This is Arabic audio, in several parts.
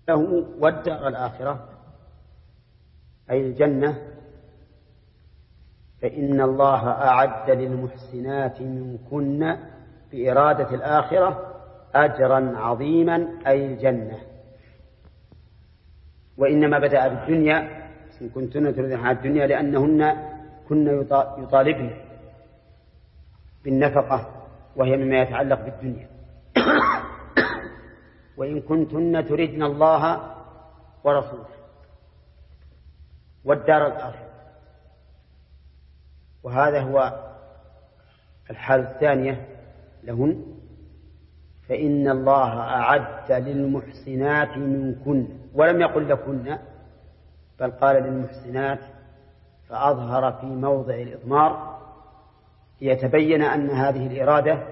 له والدار الآخرة أي الجنة، فإن الله أعد للمحسنات منكن بإرادة الآخرة أجرا عظيما أي الجنة. وإنما بدأ بالدنيا إن كنتن تريدن الحياة الدنيا لأنهن كن يطالبن بالنفقة وهي مما يتعلق بالدنيا. وإن كنتن تريدن الله ورسوله والدار الآخرة، وهذا هو الحالة الثانية لهن، فإن الله أعد للمحسنات منكن، ولم يقل لكن بل قال للمحسنات، فأظهر في موضع الإضمار ليتبين أن هذه الإرادة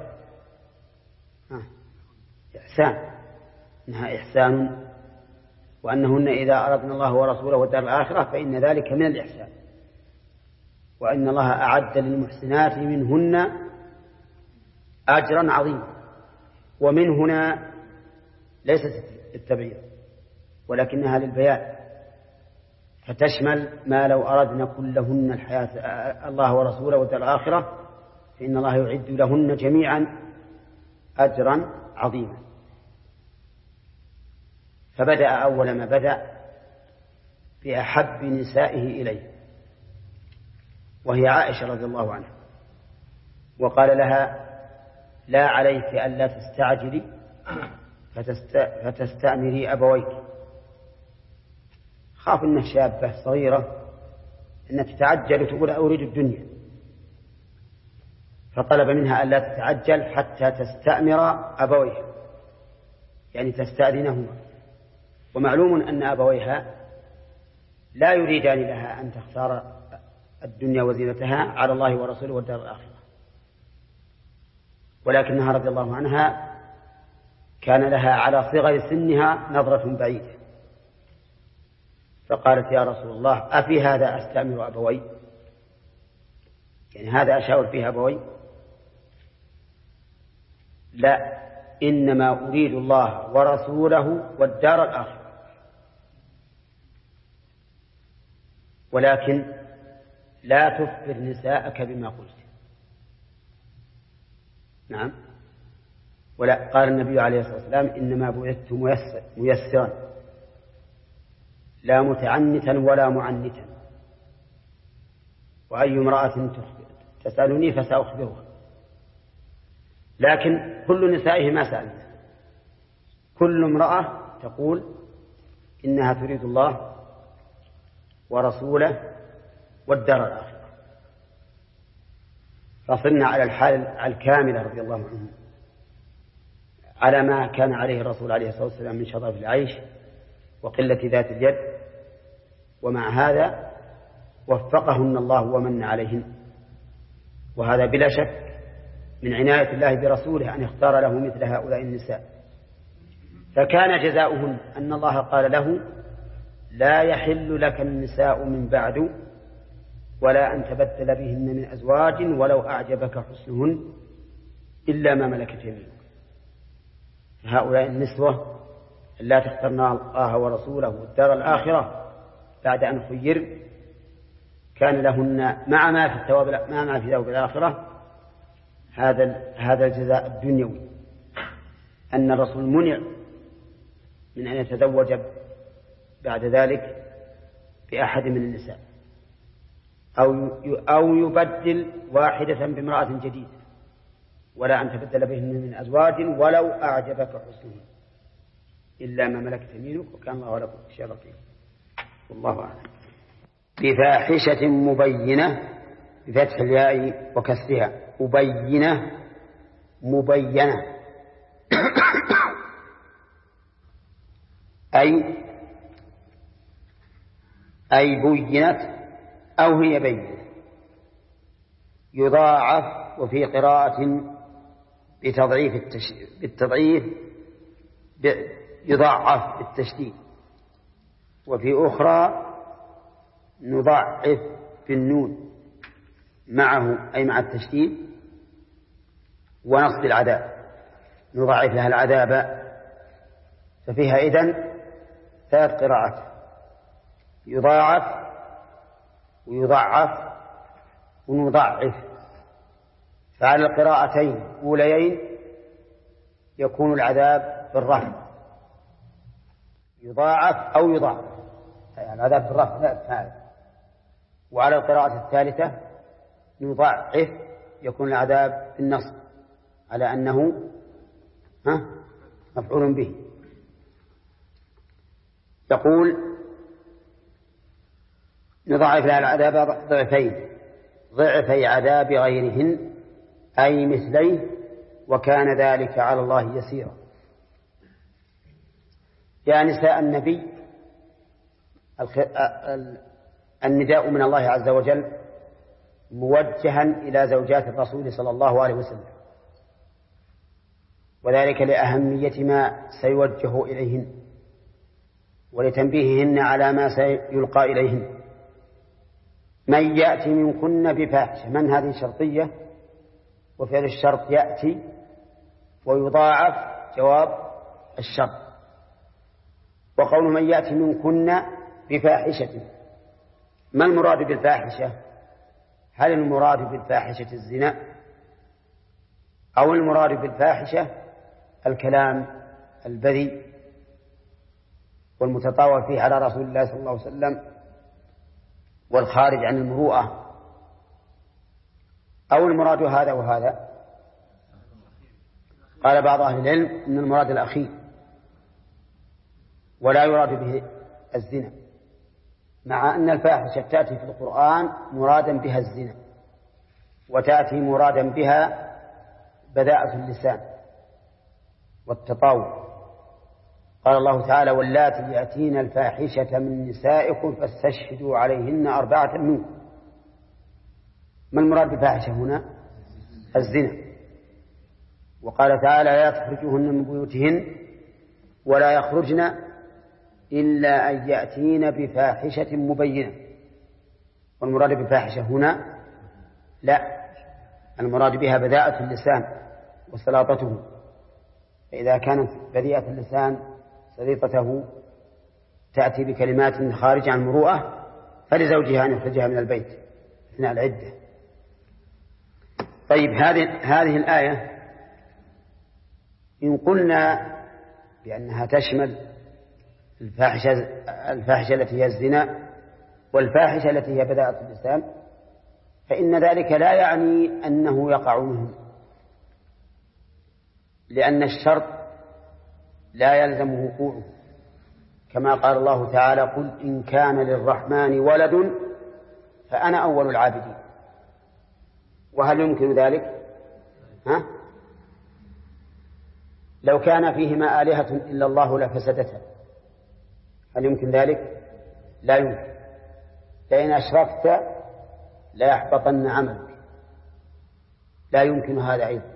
إحسان، إنها إحسان، وأنهن إذا أردنا الله ورسوله والدار الآخرة فإن ذلك من الإحسان، وأن الله أعد للمحسنات منهن أجرا عظيما. ومن هنا ليست التبعيض ولكنها للبيان، فتشمل ما لو أردنا كلهن الحياة الله ورسوله والدار الآخرة فإن الله يعد لهن جميعا أجرا عظيما. فبدأ أول ما بدأ بأحب نسائه إليه وهي عائشة رضي الله عنها، وقال لها: لا عليك ألا تستعجلي فتستأمري أبويك. خاف أنها شابة صغيرة أن تتعجل وتقول أريد الدنيا، فطلب منها ألا تتعجل حتى تستأمر أبويها، يعني تستأذنهما. ومعلوم أن أبويها لا يريدان لها أن تختار الدنيا وزينتها على الله ورسوله والدار الآخرة، ولكنها رضي الله عنها كان لها على صغر سنها نظرة بعيدة، فقالت: يا رسول الله، أفي هذا أستأمر أبوي؟ يعني هذا أشاور فيها أبوي؟ لا، إنما أريد الله ورسوله والدار الآخرة، ولكن لا تخبر نساءك بما قلت. نعم. ولا، قال النبي عليه الصلاة والسلام: إنما بعثت ميسرا لا متعنتا ولا معنتا، وأي امرأة تسألني فسأخبرها. لكن كل نسائه ما سألنا، كل امرأة تقول إنها تريد الله ورسوله والدار الآخرة. فصلنا على الحال الكاملة رضي الله عنه، على ما كان عليه الرسول عليه الصلاة والسلام من شظف العيش وقلة ذات اليد، ومع هذا وفقهن الله ومن عليهن، وهذا بلا شك من عناية الله برسوله أن يختار له مثل هؤلاء النساء. فكان جزاؤهن أن الله قال له: لا يحل لك النساء من بعد ولا أن تبدل بهن من أزواج ولو أعجبك حسنهن إلا ما ملكت يمينك. هؤلاء النسوة لا تخترن الله ورسوله والدار الآخرة بعد أن خير، كان لهن مع ما في الثواب ما في ثواب الآخرة هذا الجزاء الدنيوي، أن الرسول منع من أن يتزوج بعد ذلك بأحد من النساء أو يبدل واحدة بامرأة جديدة، ولا أن تبدل بهن من أزواج ولو أعجبك حسنهن إلا ما ملكت يمينك وكان الله على كل شيء رقيب. والله أعلم. بفاحشة مبينة بفتح الياء وكسرها، مبينة أي بينت أو هي بينة. يضاعف، وفي قراءة بالتضعيف يضاعف بالتشديد، وفي أخرى نضعف بالنون معه أي مع التشديد ونصب العذاب، نضعف لها العذاب. ففيها إذن ثلاث قراءات: يضاعف ويضعف ونضعف. فعلى القراءتين الأوليين يكون العذاب بالرفع، يضاعف أو يضاعف، يعني العذاب بالرفع لا فعل. وعلى القراءة الثالثة يضعف، يكون العذاب بالنصب على أنه مفعول به. يقول: نضاعف لها العذاب ضعفين، ضعفي عذاب غيرهن أي مثليه، وكان ذلك على الله يسيرا. يا نساء النبي، النداء من الله عز وجل موجها إلى زوجات الرسول صلى الله عليه وسلم، وذلك لأهمية ما سيوجه إليهن ولتنبيههن على ما سيلقى إليهن. من يأتي منكن بفاحشة، من هذه شرطية، وفعل الشرط يأتي ويضاعف جواب الشرط. وقول من يأتي منكن بفاحشة، ما المراد بالفاحشة؟ هل المراد بالفاحشة الزنا، أو المراد بالفاحشة الكلام البذيء والمتطاول فيه على رسول الله صلى الله عليه وسلم والخارج عن المروءة، أو المراد هذا وهذا؟ قال بعض أهل العلم إن المراد الأخير، ولا يراد به الزنا، مع أن الفاحشة تأتي في القرآن مرادا بها الزنا، وتأتي مرادا بها بذاءة اللسان والتطاول. قال الله تعالى: واللاتي يأتين الفاحشة من نسائكم فاستشهدوا عليهن 4 منكم. ما المراد بالفاحشة هنا؟ الزنا. وقال تعالى: لا تخرجوهن من بيوتهن ولا يخرجن إلا أن يأتين بفاحشة مبينة. والمراد بالفاحشة هنا لا، المراد بها بذاءة اللسان وسلاطته، فإذا كانت بذيئة اللسان سليطته تأتي بكلمات خارجة عن المروءة، فلزوجها أن يخرجها من البيت أثناء العدة. طيب، هذه الآية إن قلنا بأنها تشمل الفاحشة التي هي الزنا والفاحشة التي هي بذاءة اللسان، فإن ذلك لا يعني أنه يقع منه، لأن الشرط لا يلزم وقوعه، كما قال الله تعالى: قل إن كان للرحمن ولد فأنا أول العابدين. وهل يمكن ذلك؟ لو كان فيهما آلهة إلا الله لفسدتها، هل يمكن ذلك؟ لا يمكن. لئن أشركت لا يحبطن عملك، لا يمكن هذا أيضا.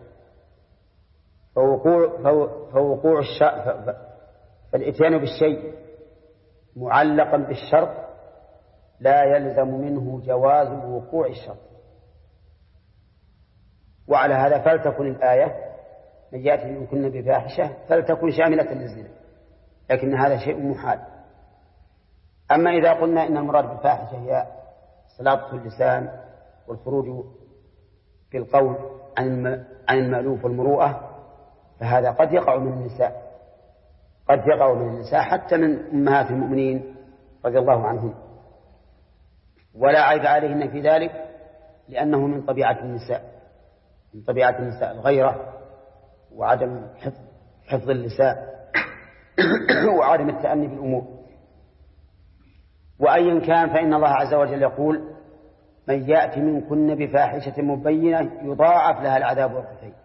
فوقوع فالإتيان بالشيء معلقا بالشرط لا يلزم منه جواز وقوع الشرط. وعلى هذا فلتكن الآية من يأتي منكن بفاحشة فلتكن شاملة للزنا، لكن هذا شيء محال. أما إذا قلنا إن المراد بالفاحشة هي سلاطة اللسان والخروج في القول عن المألوف والمروءة، فهذا قد يقع من النساء، قد يقع من النساء حتى من أمهات المؤمنين رضي الله عنهم، ولا عيب عليهن في ذلك، لأنه من طبيعة النساء، من طبيعة النساء الغيرة وعدم حفظ اللسان وعدم التأني بالأمور. وأيا كان فإن الله عز وجل يقول: من يأتي منكن بفاحشة مبينة يضاعف لها العذاب ضعفين،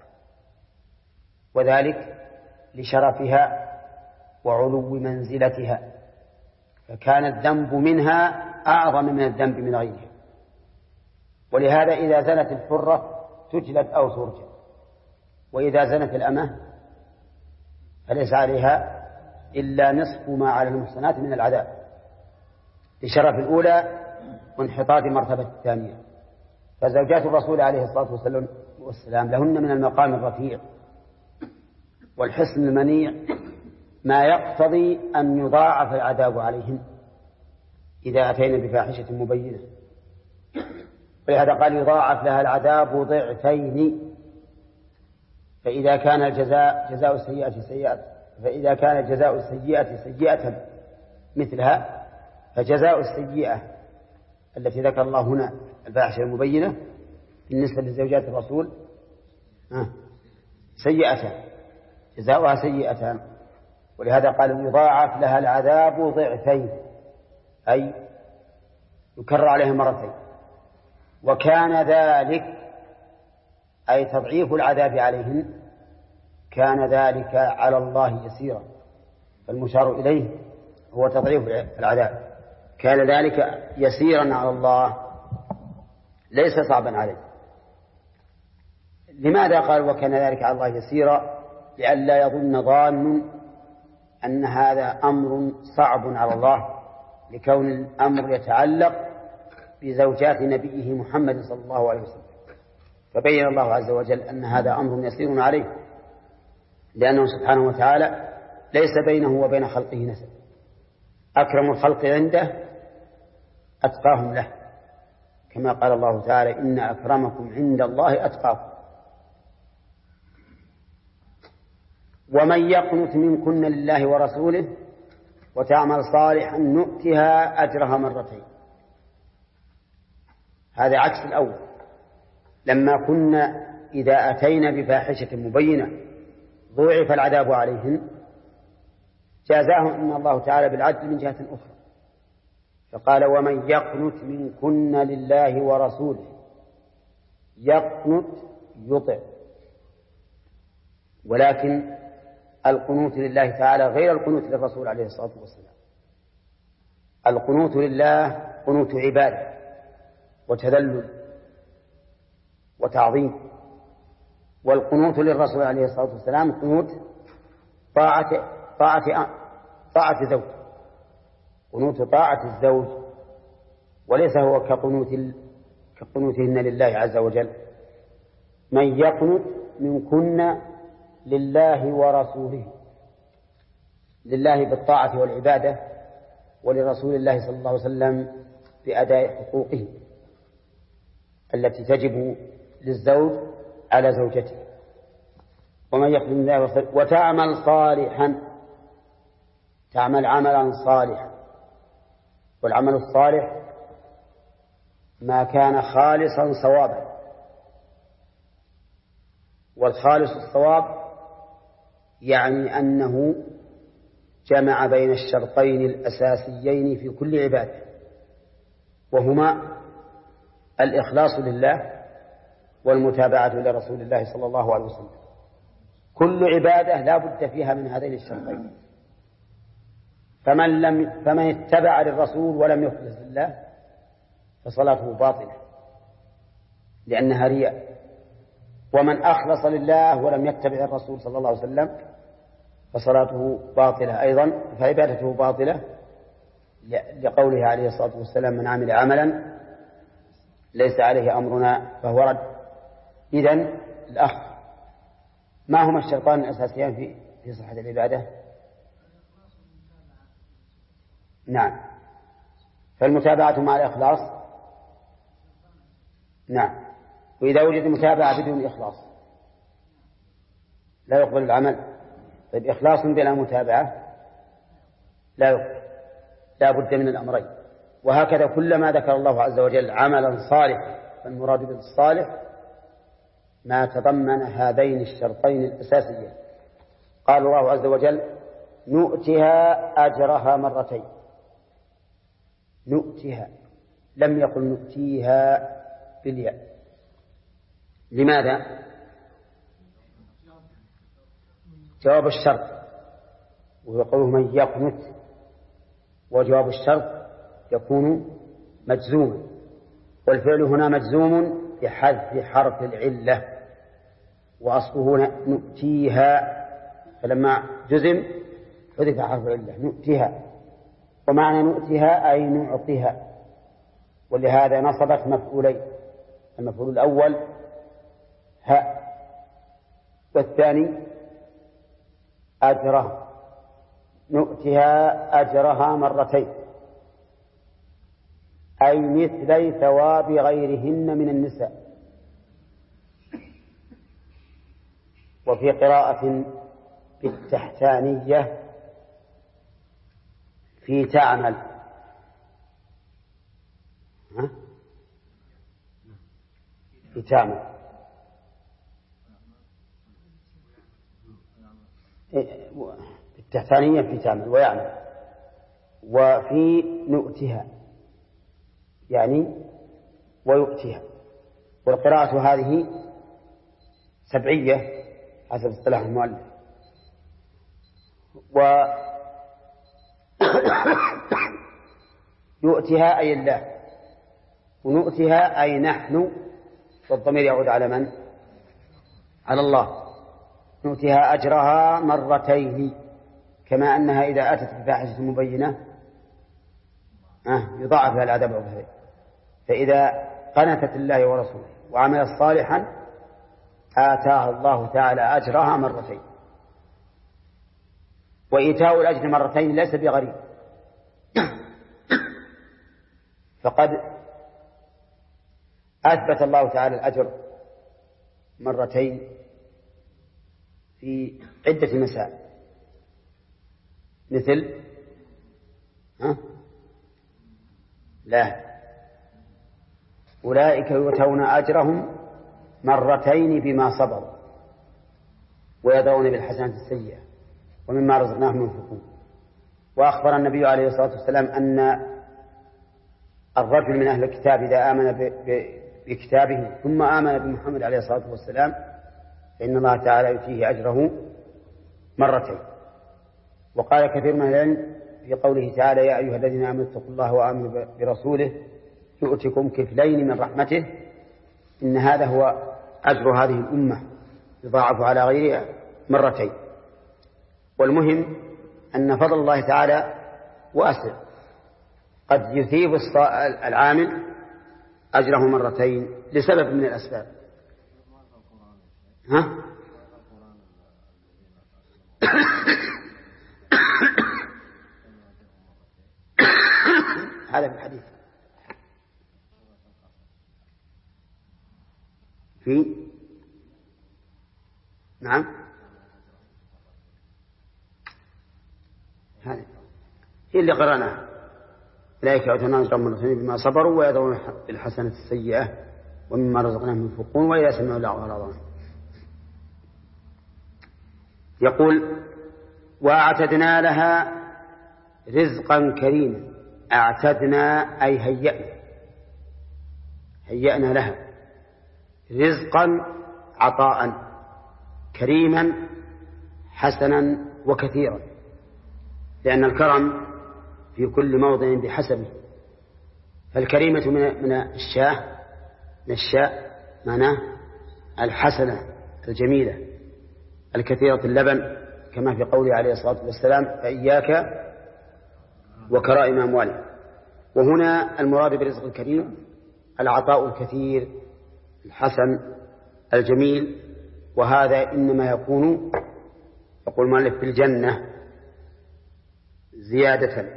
وذلك لشرفها وعلو منزلتها، فكان الذنب منها أعظم من الذنب من غيرها. ولهذا إذا زنت الحرة تجلد أو ترجم، وإذا زنت الأمة فليس عليها إلا نصف ما على المحصنات من العذاب، لشرف الأولى وانحطاط مرتبة الثانية. فزوجات الرسول عليه الصلاة والسلام لهن من المقام الرفيع والحسن المنيع ما يقتضي أن يضاعف العذاب عليهم إذا أتينا بفاحشة مبينة، ولهذا قال يضاعف لها العذاب ضعفين. فإذا كان جزاء السيئة سيئة، فإذا كان جزاء السيئة سيئة مثلها، فجزاء السيئة التي ذكر الله هنا الفاحشة المبينة بالنسبة لزوجات الرسول سيئة، جزاؤها سيئة. ولهذا قال يضاعف لها العذاب ضعفين، أي يكرر عليها مرتين. وكان ذلك أي تضعيف العذاب عليهن كان ذلك على الله يسيرا، فالمشار إليه هو تضعيف العذاب، كان ذلك يسيرا على الله ليس صعبا عليه. لماذا قال وكان ذلك على الله يسيرا؟ لئلا يظن ظان أن هذا أمر صعب على الله، لكون الأمر يتعلق بزوجات نبيه محمد صلى الله عليه وسلم، فبين الله عز وجل أن هذا أمر يسير عليه، لأنه سبحانه وتعالى ليس بينه وبين خلقه نسب، أكرم الخلق عنده أتقاهم له، كما قال الله تعالى إن أكرمكم عند الله أتقاكم. ومن يقنت منكن لله ورسوله وتعمل صالحا نؤتها أجرها مرتين. هذا عكس الأول، لما كنا إذا أتينا بفاحشة مبينة ضوعف العذاب عليهن، جازاهم إن الله تعالى بالعدل من جهة أخرى، فقال ومن يقنت منكن لله ورسوله. يقنت يطع، ولكن القنوت لله تعالى غير القنوت للرسول عليه الصلاة والسلام. القنوت لله قنوت عبادة وتذلل وتعظيم، والقنوت للرسول عليه الصلاة والسلام قنوت طاعة زوج، قنوت طاعة الزوج، وليس هو كقنوتهن لله عز وجل. من يقنت منكن لله ورسوله، لله بالطاعة والعبادة، ولرسول الله صلى الله عليه وسلم بأداء حقوقه التي تجب للزوج على زوجته. ومن يقنت لله ورسوله وتعمل صالحا، تعمل عملا صالحا، والعمل الصالح ما كان خالصا صوابا، والخالص الصواب يعني أنه جمع بين الشرطين الأساسيين في كل عبادة، وهما الإخلاص لله والمتابعة لرسول الله صلى الله عليه وسلم. كل عبادة لا بد فيها من هذين الشرطين، فمن اتبع للرسول ولم يخلص لله فصلاته باطلة لأنها رياء، ومن أخلص لله ولم يتبع الرسول صلى الله عليه وسلم فصلاته باطلة أيضا، فعبادته باطلة، لقوله عليه الصلاة والسلام من عمل عملا ليس عليه أمرنا فهو رد. إذن الأخ، ما هما الشرطان الأساسيان في صحة العبادة؟ نعم، فالمتابعة مع الإخلاص، نعم، وإذا وجد متابعة بدون إخلاص لا يقبل العمل. طيب إخلاص بلا متابعة لا يقبل، لا بد من الأمرين. وهكذا كلما ذكر الله عز وجل عملا صالحا فالمراد بالصالح ما تضمن هذين الشرطين الأساسيين. قال الله عز وجل نؤتها أجرها مرتين، نؤتها، لم يقل نؤتيها بالياء. لماذا؟ جواب الشرط، وهو قوله من يقنت، وجواب الشرط يكون مجزوما، والفعل هنا مجزوم بحذف حرف العلة، وأصله نؤتيها، فلما جزم حذف حرف العلة نؤتيها، ومعنى نؤتيها أي نعطيها، ولهذا نصبت مفعولين، المفعول الأول هاء، والثاني أجره، نؤتها أجرها مرتين، أي مثلي ثواب غيرهن من النساء. وفي قراءة بالتحتانية في تعمل، في تعمل التحتانية في تعمل ويعمل. وفي نؤتها يعني ويؤتها. والقراءة هذه سبعية حسب اصطلاح المؤلف. يؤتها أي الله، ونؤتها أي نحن، والضمير يعود على من؟ على الله. نؤتها أجرها مرتين، كما أنها إذا أتت بفاحشة مبينة يضاعف لها العذاب أو فإذا قنتت الله ورسوله وعملت صالحا آتاها الله تعالى أجرها مرتين. وإيتاء الأجر مرتين ليس بغريب، فقد أثبت الله تعالى الأجر مرتين في عدة مسائل، مثل لا أولئك يؤتون أجرهم مرتين بما صبروا ويدرون بالحسنات السيئة ومما رزقناهم ينفقون. وأخبر النبي عليه الصلاة والسلام أن الرجل من أهل الكتاب إذا آمن بكتابه ثم آمن بمحمد عليه الصلاة والسلام فإن الله تعالى يؤتيه أجره مرتين. وقال كثير من العلم في قوله تعالى يا أيها الذين آمنوا اتقوا الله وآمنوا برسوله يؤتكم كفلين من رحمته، إن هذا هو أجر هذه الأمة يضاعف على غيرها مرتين. والمهم أن فضل الله تعالى واسع، قد يثيب العامل أجره مرتين لسبب من الأسباب. هذا في الحديث في نعم هذه هي اللي قرأناها أولئك يؤتون أجرهم مرتين بما صبروا ويدرون بالحسنة السيئة ومما رزقناهم ينفقون وإذا سمعوا لغوا أعرضوا. يقول وأعتدنا لها رزقا كريما. أعتدنا أي هيأنا لها رزقا عطاء كريما حسنا وكثيرا، لأن الكرم في كل موضع بحسبه. فالكريمة من الشاء معناه الحسنة الجميلة الكثيرة اللبن، كما في قوله عليه الصلاة والسلام فإياك وكرائم أموالهم. وهنا المراد برزق الكريم العطاء الكثير الحسن الجميل، وهذا إنما يكون يقول المؤلف بالجنة زيادة.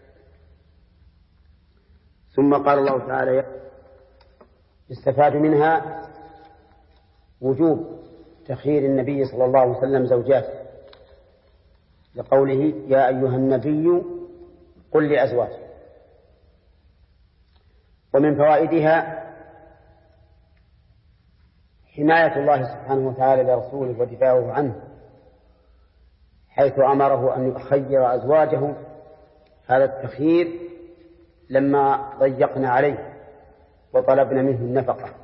ثم قال الله تعالى استفاد منها وجوب تخيير النبي صلى الله عليه وسلم زوجاته، لقوله يا أيها النبي قل لأزواجك. ومن فوائدها حماية الله سبحانه وتعالى لرسوله ودفاعه عنه، حيث أمره أن يخير أزواجه هذا التخيير لما ضيقنا عليه وطلبنا منه النفقة.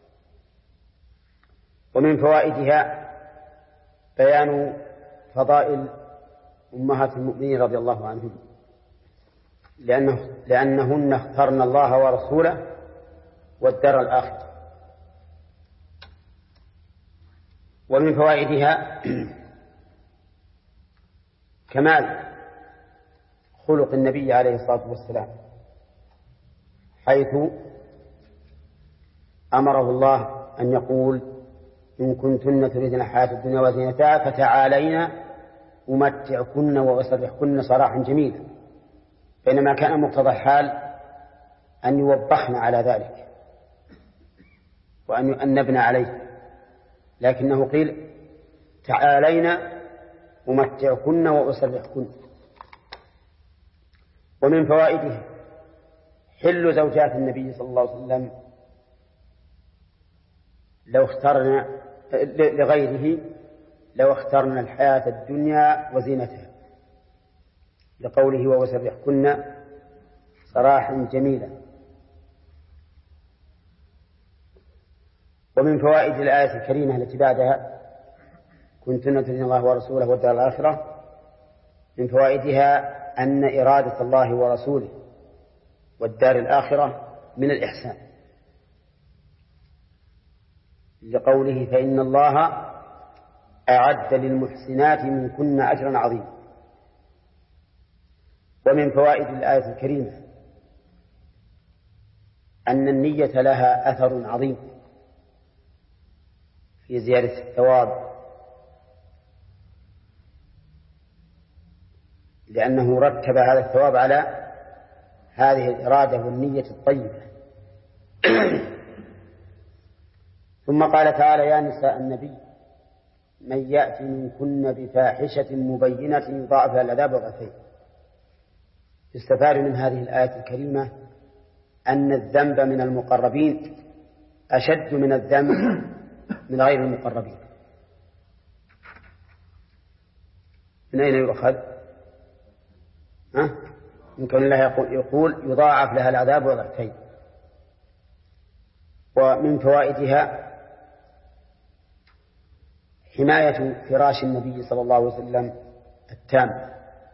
ومن فوائدها بيان فضائل أمهات المؤمنين رضي الله عنهم، لأنهن اخترن الله ورسوله والدار الآخرة. ومن فوائدها كمال خلق النبي عليه الصلاة والسلام، حيث أمره الله أن يقول إن كنتن تريدن الحياة الدنيا وزينتها فتعالينا أمتعكن وأسرحكن سراحا جميلا، بينما كان مقتضى الحال أن يوبخن على ذلك وأن يؤنبن عليه، لكنه قيل تعالينا أمتعكن وأسرحكن. ومن فوائده حل زوجات النبي صلى الله عليه وسلم لغيره لو اخترنا الحياة الدنيا وزينتها، لقوله وأسرحكن سراحا جميلا. ومن فوائد الآية الكريمة التي بعدها كنتن تؤمنون الله ورسوله والدار الآخرة، من فوائدها أن إرادة الله ورسوله والدار الآخرة من الإحسان، لقوله فإن الله أعد للمحسنات منكن أجرا عظيما. ومن فوائد الآية الكريمة أن النية لها أثر عظيم في زيادة الثواب، لأنه رتب هذا الثواب على هذه الإرادة والنية الطيبة. ثم قال تعالى يا نساء النبي من يأتي منكن بفاحشة مبينة يضاعف لها العذاب ضعفين. يستفاد من هذه الآية الكريمة أن الذنب من المقربين أشد من الذنب من غير المقربين. من أين يؤخذ؟ يمكن الله يقول يضاعف لها العذاب ضعفين. ومن فوائدها حماية فراش النبي صلى الله عليه وسلم التام،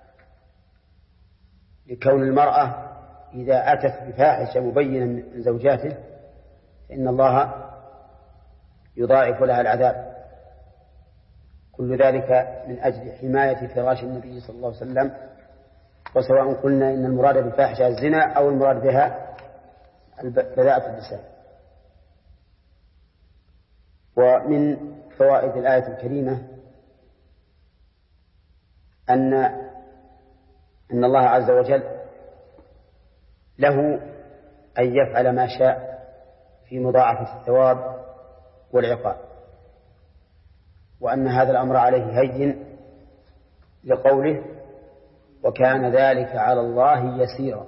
لكون المرأة إذا أتت بفاحشة مبينة من زوجاته فإن الله يضاعف لها العذاب، كل ذلك من أجل حماية فراش النبي صلى الله عليه وسلم. وسواء قلنا إن المراد بالفاحشة الزنا أو المراد بها بذاءة اللسان. ومن فوائد الآية الكريمة أن الله عز وجل له أن يفعل ما شاء في مضاعفة الثواب والعقاب، وأن هذا الأمر عليه هين، لقوله وكان ذلك على الله يسيرا.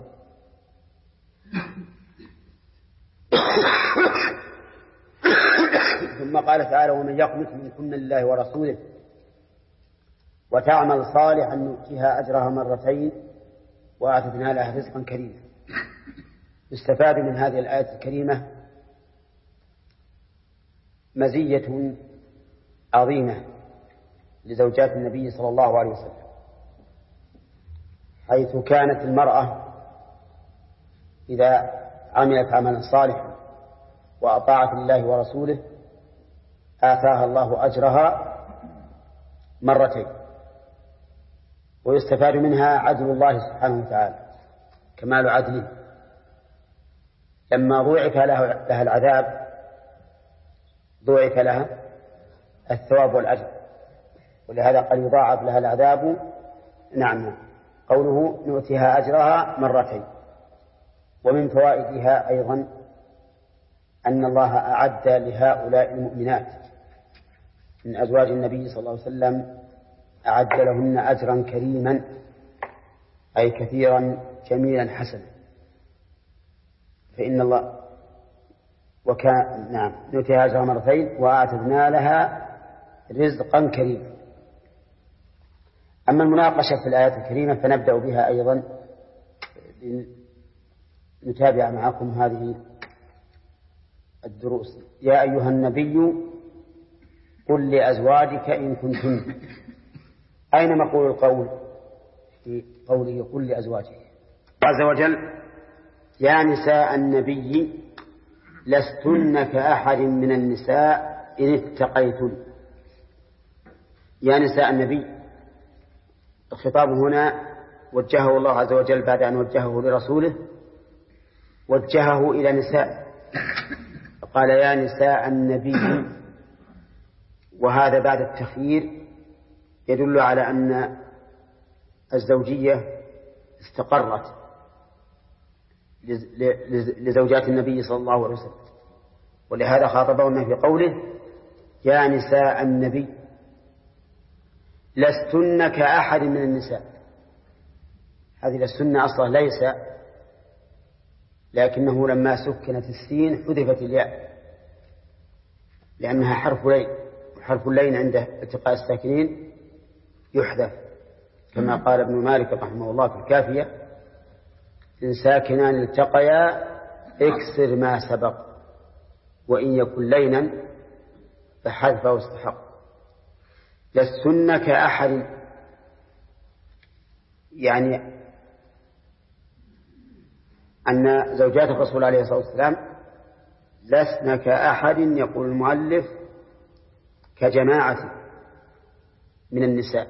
ثم قال تعالى ومن يقنت منكن لله ورسوله وتعمل صالحا نؤتها أجرها مرتين وأعتدنا لها رزقا كريما. يستفاد من هذه الآية الكريمة مزية عظيمة لزوجات النبي صلى الله عليه وسلم، حيث كانت المرأة إذا عملت عملا صالحا وأطاعت الله ورسوله آتاها الله أجرها مرتين. ويستفاد منها عدل الله سبحانه وتعالى، كمال عدله، لما ضوعف لها العذاب ضوعف لها الثواب والأجر، ولهذا قال يضاعف لها العذاب. نعم، قوله نؤتيها أجرها مرتين. ومن فوائدها أيضا أن الله أعد لهؤلاء المؤمنات من أزواج النبي صلى الله عليه وسلم أعد لهن أجرا كريما، أي كثيرا جميلا حسنا. فإن الله نعم نؤتيها أجرها مرتين وأعتدنا لها رزقا كريما. أما المناقشة في الآيات الكريمة فنبدأ بها أيضا، نتابع معكم هذه الدروس. يا أيها النبي قل لأزواجك إن كنتن. أين مقول القول؟ في قوله قل لأزواجك عز وجل يا نساء النبي لستن كأحد من النساء إن اتقيتن. يا نساء النبي، الخطاب هنا وجهه الله عز وجل بعد أن وجهه لرسوله، وجهه إلى نساء، قال يا نساء النبي، وهذا بعد التخيير يدل على أن الزوجية استقرت لزوجات النبي صلى الله عليه وسلم، ولهذا خاطبهن في قوله: يا نساء النبي لستن كأحد من النساء. هذه لستن أصلا ليس، لكنه لما سكنت السين حذفت الياء لأنها حرف لين، وحرف اللين عند التقاء الساكنين يحذف، كما قال ابن مالك رحمه الله في الكافية: إن ساكنان التقيا اكسر ما سبق، وإن يكن لينا فحذفه استحق. لستن كأحد، يعني أن زوجات الرسول عليه الصلاة والسلام لسن كأحد، يقول المؤلف كجماعة من النساء.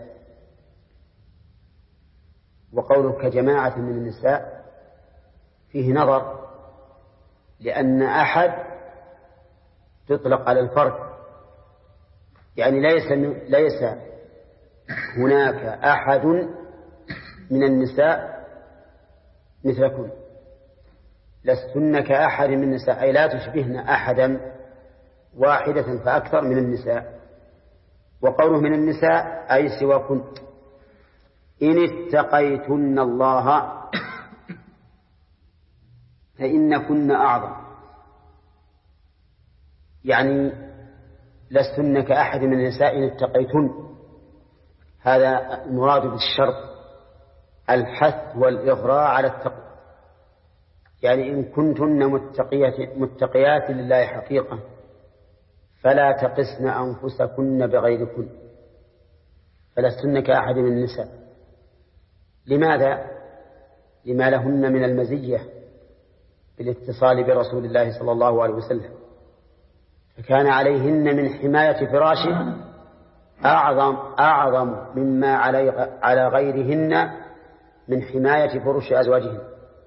وقوله كجماعة من النساء فيه نظر، لأن أحد تطلق على الفرد، يعني ليس هناك أحد من النساء مثلكم. لستن كأحد من النساء، أي لا تشبهن أحدا، واحدة فأكثر من النساء. وقوله من النساء أي سواكن، إن اتقيتن الله فإنكن أعظم، يعني لستن كأحد من النساء إن اتقيتن. هذا المراد بالشرط الحث والإغراء على التقوى، يعني إن كنتن متقيات لله حقيقة فلا تقسن أنفسكن بغيركن، فلستن كأحد من النساء. لماذا؟ لما لهن من المزية بالاتصال برسول الله صلى الله عليه وسلم، فكان عليهن من حماية فراشه أعظم مما على غيرهن من حماية فرش أزواجهن.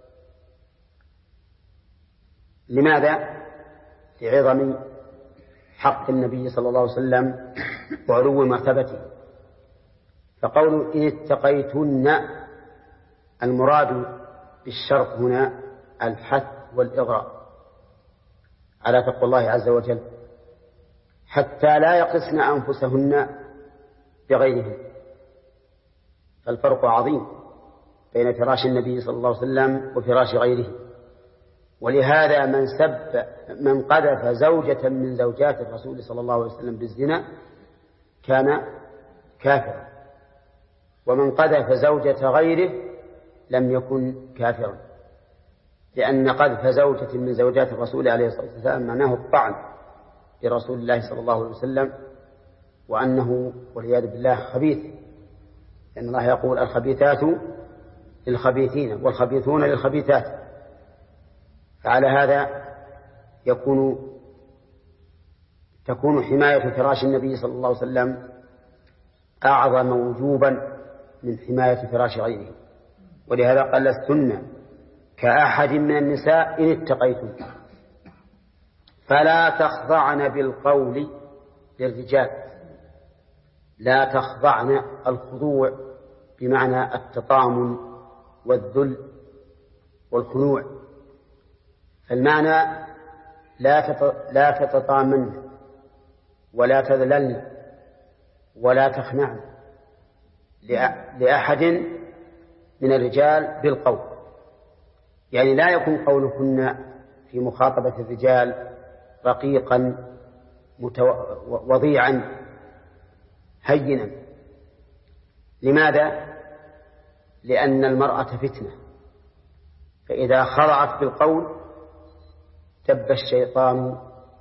لماذا؟ لعظم حق النبي صلى الله عليه وسلم وعلو مرتبته. فقول إن اتقيتن المراد بالشرط هنا الحث والإغراء على تقوى الله عز وجل، حتى لا يقسن أنفسهن بغيرهن. فالفرق عظيم بين فراش النبي صلى الله عليه وسلم وفراش غيره. ولهذا من قذف زوجة من زوجات الرسول صلى الله عليه وسلم بالزنا كان كافرا، ومن قذف زوجة غيره لم يكن كافرا، لأن قذف زوجة من زوجات الرسول عليه الصلاة والسلام معناه الطعن برسول الله صلى الله عليه وسلم، وأنه والعياذ بالله خبيث، لأن الله يقول الخبيثات للخبيثين والخبيثون للخبيثات. فعلى هذا تكون حماية فراش النبي صلى الله عليه وسلم أعظم وجوبا من حماية فراش غيره. ولهذا قال لستن كأحد من النساء إن اتقيتم فلا تخضعن بالقول للرجال. لا تخضعن، الخضوع بمعنى التطامن والذل والخنوع، فالمعنى لا تتطامن ولا تذللن ولا تخنعن لأحد من الرجال بالقول، يعني لا يكون قولكن في مخاطبة الرجال رقيقا وضيعا هينا. لماذا؟ لأن المرأة فتنة، فإذا خضعت بالقول تب الشيطان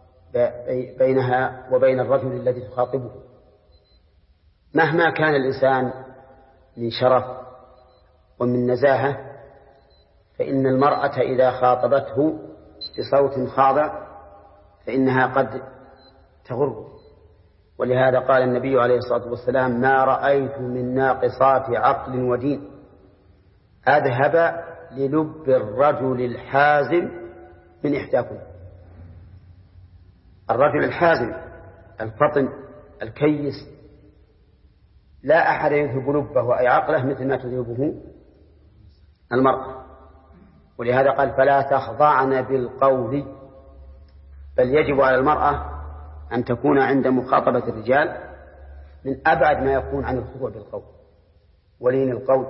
بينها وبين الرجل الذي تخاطبه. مهما كان الإنسان من شرف ومن نزاهة، فإن المرأة إذا خاطبته بصوت خاضع فإنها قد تغر. ولهذا قال النبي عليه الصلاة والسلام: ما رأيت من ناقصات عقل ودين أذهب للب الرجل الحازم من إحداكم. الرجل الحازم الفطن الكيس لا أحد يذهب لبه أي عقله مثل ما تذهبه المرأة. ولهذا قال فلا تخضعن بالقول، بل يجب على المرأة أن تكون عند مخاطبة الرجال من أبعد ما يكون عن الخضوع بالقول ولين القول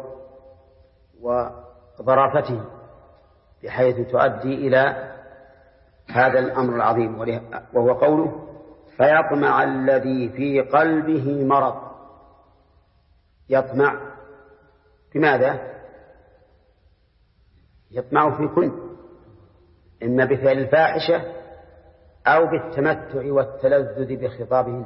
وظرافته، بحيث تؤدي إلى هذا الأمر العظيم، وهو قوله فيطمع الذي في قلبه مرض. يطمع بماذا؟ يطمع في كل، إما بفعل الفاحشة أو بالتمتع والتلذذ بخطابهن.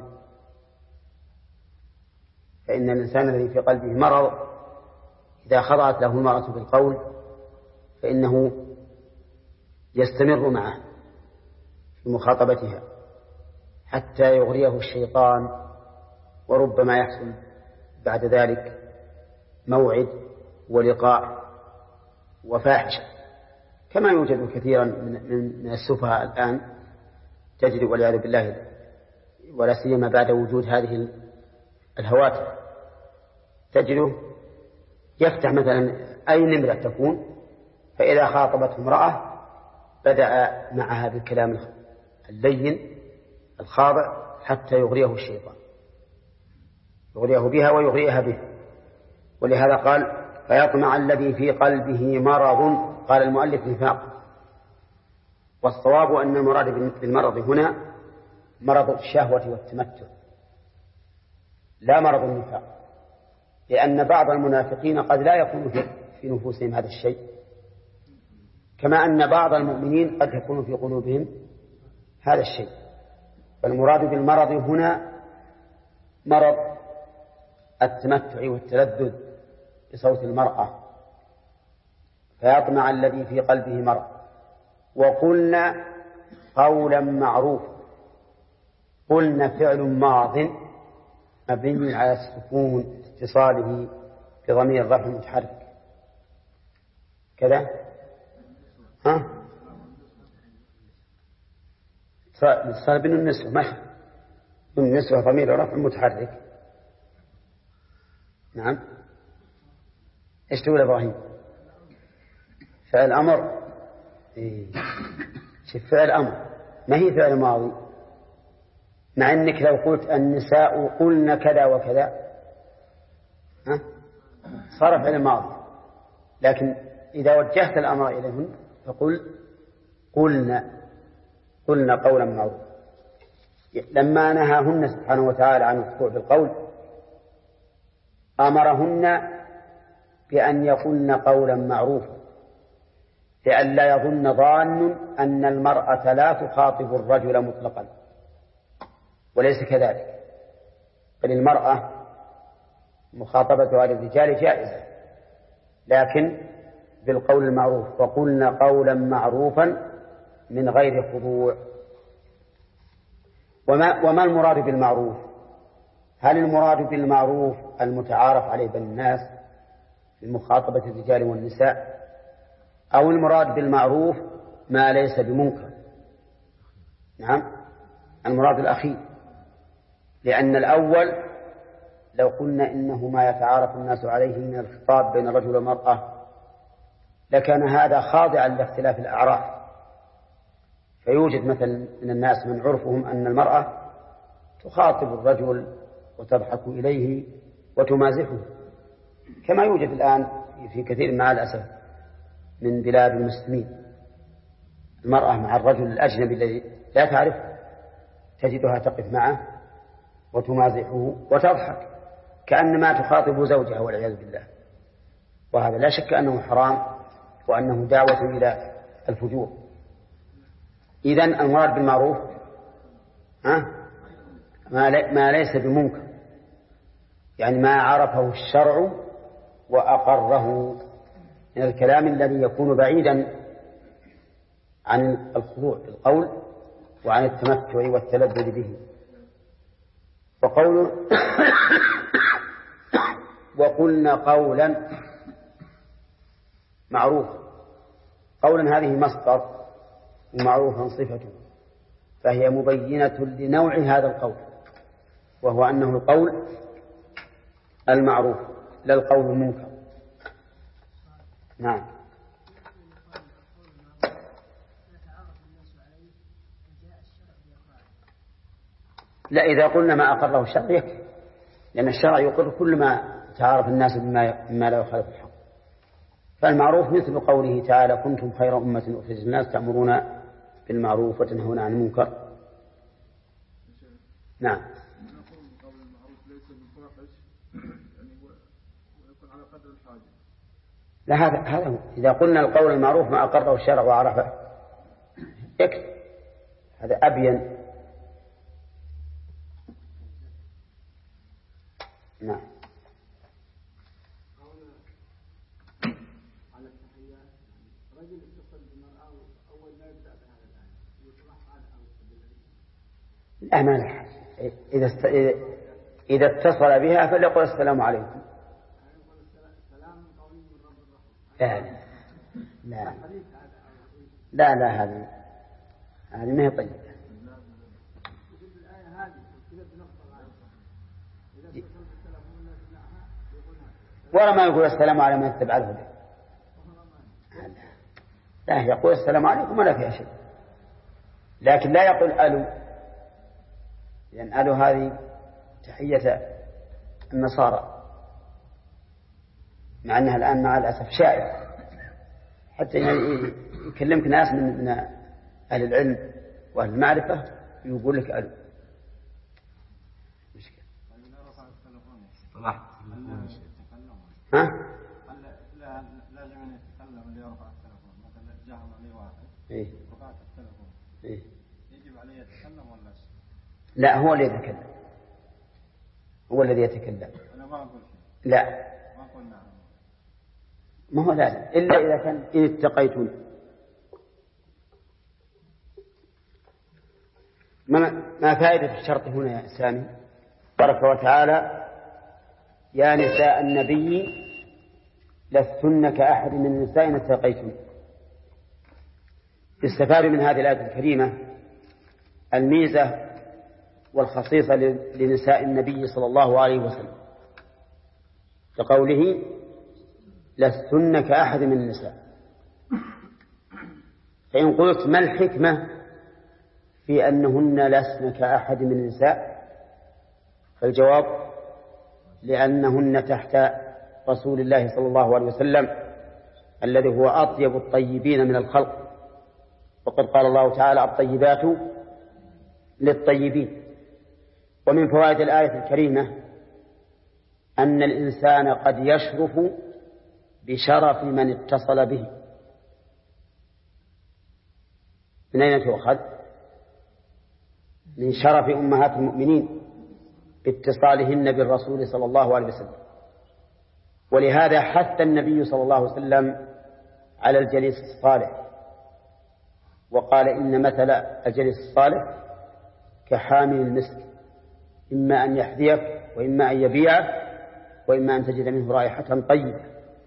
فإن الإنسان الذي في قلبه مرض إذا خضعت له المرأة بالقول فإنه يستمر معه في مخاطبتها حتى يغريه الشيطان، وربما يحصل بعد ذلك موعد ولقاء وفاحشة، كما يوجد كثيرا من السفهاء الآن تجد والعياذ بالله، ولا سيما بعد وجود هذه الهواتف، تجده يفتح مثلا أي نمرة تكون، فإذا خاطبته امرأة بدأ معها بالكلام اللين الخاضع حتى يغريه الشيطان، يغريه بها ويغريها به. ولهذا قال فيطمع الذي في قلبه مرض. قال المؤلف نفاق، والصواب أن المراد بالمرض هنا مرض الشهوة والتمتع لا مرض النفاق، لأن بعض المنافقين قد لا يكون في نفوسهم هذا الشيء، كما أن بعض المؤمنين قد يكون في قلوبهم هذا الشيء. فالمراد بالمرض هنا مرض التمتع والتلذذ بصوت المرأة. فيطمع الذي في قلبه مرض. وقلنا قولا معروفا. قلنا فعل ماض مبني على السكون اتصاله بضمير الرفع المتحرك كذا، صار بين النسوة محل من النسوة ضمير الرفع المتحرك. نعم، ايش تقول ابراهيم؟ فعل امر. شوف فعل امر ما هي فعل ماضي، مع انك لو قلت النساء قلن كذا وكذا صار فعل ماضي، لكن اذا وجهت الامر اليهن فقل قلنا قولا معروفا. لما نهاهن سبحانه وتعالى عن الخضوع بالقول امرهن بأن يقولن قولا معروفا، لئلا يظن ظان أن المرأة لا تخاطب الرجل مطلقا، وليس كذلك، بل المرأة مخاطبتها للرجال جائزة لكن بالقول المعروف. وقلنا قولا معروفا من غير خضوع. وما المراد بالمعروف؟ هل المراد بالمعروف المتعارف عليه بين الناس في مخاطبة الرجال والنساء، أو المراد بالمعروف ما ليس بمنكر؟ نعم، المراد الأخير، لأن الأول لو قلنا إنه ما يتعارف الناس عليه من الخطاب بين الرجل والمرأة لكان هذا خاضعا لاختلاف الأعراف، فيوجد مثلا من الناس من عرفهم أن المرأة تخاطب الرجل وتضحك إليه وتمازحه، كما يوجد الآن في كثير مع الأسف من بلاد المسلمين، المرأة مع الرجل الأجنبي الذي لا تعرف تجدها تقف معه وتمازحه وتضحك كأنما تخاطب زوجها والعياذ بالله، وهذا لا شك أنه حرام وأنه دعوة إلى الفجور. إذن المراد بالمعروف ما ليس بمنكر، يعني ما عرفه الشرع وأقره من الكلام الذي يكون بعيدا عن الخضوع بالقول وعن التمتع والتلذذ به. وقلنا قولا معروفا. قولا هذه مصدر ومعروفا صفته، فهي مبينة لنوع هذا القول، وهو أنه القول المعروف لا القول المنكر. نعم. لا، إذا قلنا ما أقره الشرع يكفي، لأن الشرع يقر كل ما تعارف الناس بما لا يخالف الحق. فالمعروف مثل قوله تعالى: كنتم خير أمة أخرجت للناس تأمرون بالمعروف وتنهون عن المنكر. نعم. لا، هذا هو. إذا قلنا القول المعروف ما أقره الشرع وعرفه يكفي، هذا أبين. نعم. لا، ما له. إذا اتصل بها فليقل السلام عليكم. لا لا لا لا، هذه ما هي طيبة. ولا ما يقول السلام على من اتبع الهدى. لا، يقول السلام عليكم ولا فيها شيء، لكن لا يقول ألو، لأن ألو هذه تحية النصارى، مع أنها الآن مع الأسف شائعة، حتى يكلمك ناس من أهل العلم وأهل المعرفة يقول لك ألو. مشكلة. ها؟ لازم أن يتكلم اللي يرفع التلفون، مثلا جاهم عليه واحد رفعت التلفون، يجب عليه يتكلم ولا؟ لا، هو اللي يتكلم، هو الذي يتكلم. أنا ما أقول شيء. لا، ما أقول نعم. ما هو لازم إلا إذا كان إن اتقيتون. ما فائدة الشرط هنا يا سامي؟ بارك وتعالى: يا نساء النبي لستن كأحد من النساء إن اتقيتن. يستفاد من هذه الآية الكريمة الميزة والخصيصة لنساء النبي صلى الله عليه وسلم، كقوله: لستن كأحد من النساء. فإن قلت ما الحكمة في أنهن لسن كأحد من النساء؟ فالجواب: لأنهن تحت رسول الله صلى الله عليه وسلم الذي هو أطيب الطيبين من الخلق، وقد قال الله تعالى: الطيبات للطيبين. ومن فوائد الآية الكريمة أن الإنسان قد يشرف بشرف من اتصل به. من أين تؤخذ؟ من شرف أمهات المؤمنين باتصالهن بالرسول صلى الله عليه وسلم. ولهذا حث النبي صلى الله عليه وسلم على الجليس الصالح، وقال: إن مثل الجليس الصالح كحامل المسك، إما أن يحذيك وإما أن يبيعك وإما أن تجد منه رائحة طيبة.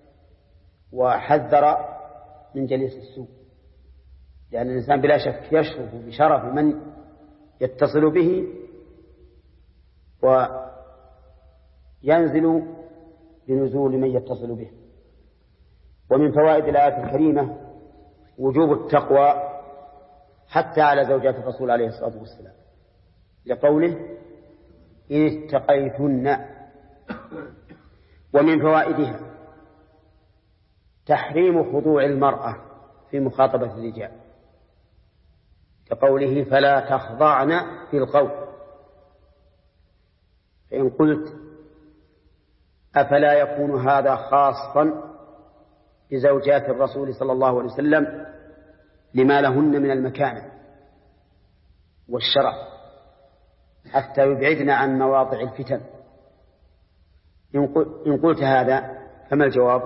وحذر من جليس السوء، لأن الإنسان بلا شك يشرف بشرف من يتصل به وينزل بنزول من يتصل به. ومن فوائد الآية الكريمة وجوب التقوى حتى على زوجات الرسول عليه الصلاة والسلام، لقوله: إن اتقيتن. ومن فوائدها تحريم خضوع المرأة في مخاطبة الرجال، كقوله: فلا تخضعن بالقول. فإن قلت: أفلا يكون هذا خاصا بزوجات الرسول صلى الله عليه وسلم لما لهن من المكانة والشرف حتى يبعدن عن مواضع الفتن؟ إن قلت هذا فما الجواب؟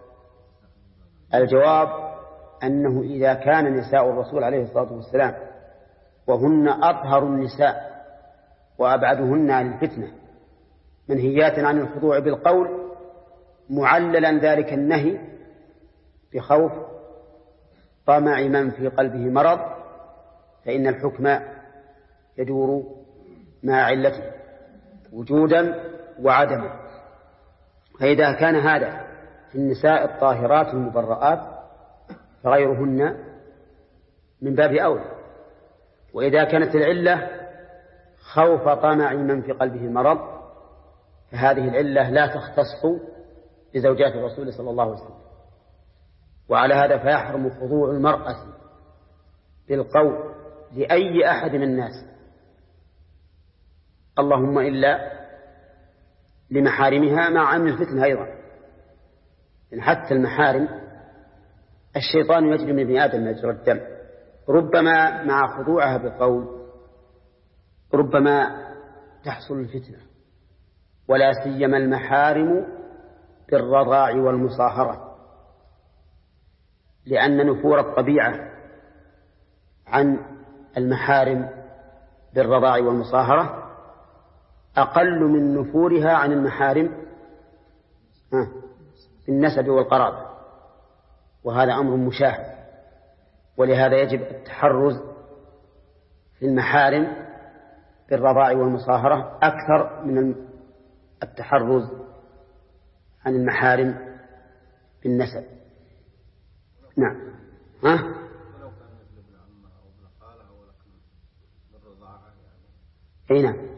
الجواب أنه إذا كان نساء الرسول عليه الصلاة والسلام وهن أطهر النساء وأبعدهن عن الفتنة منهيات عن الخضوع بالقول، معللا ذلك النهي بخوف طمع من في قلبه مرض، فإن الحكم يدور مع علته وجودا وعدما. فإذا كان هذا في النساء الطاهرات المبرآت فغيرهن من باب أولى. وإذا كانت العلة خوف طمع من في قلبه مرض فهذه العلة لا تختص بزوجات الرسول صلى الله عليه وسلم. وعلى هذا فيحرم خضوع المرأة بالقول لأي أحد من الناس، اللهم إلا لمحارمها مع عن الفتنة أيضا. إن حتى المحارم الشيطان يجري من ابن آدم مجرى الدم، ربما مع خضوعها بالقول ربما تحصل الفتنة، ولا سيما المحارم بالرضاع والمصاهرة، لأن نفور الطبيعة عن المحارم بالرضاع والمصاهرة أقل من نفورها عن المحارم بالنسب والقرابة، وهذا أمر مشاهد. ولهذا يجب التحرز في المحارم بالرضاع والمصاهرة أكثر من التحرز عن المحارم بالنسب. نعم. ها؟ أي نعم.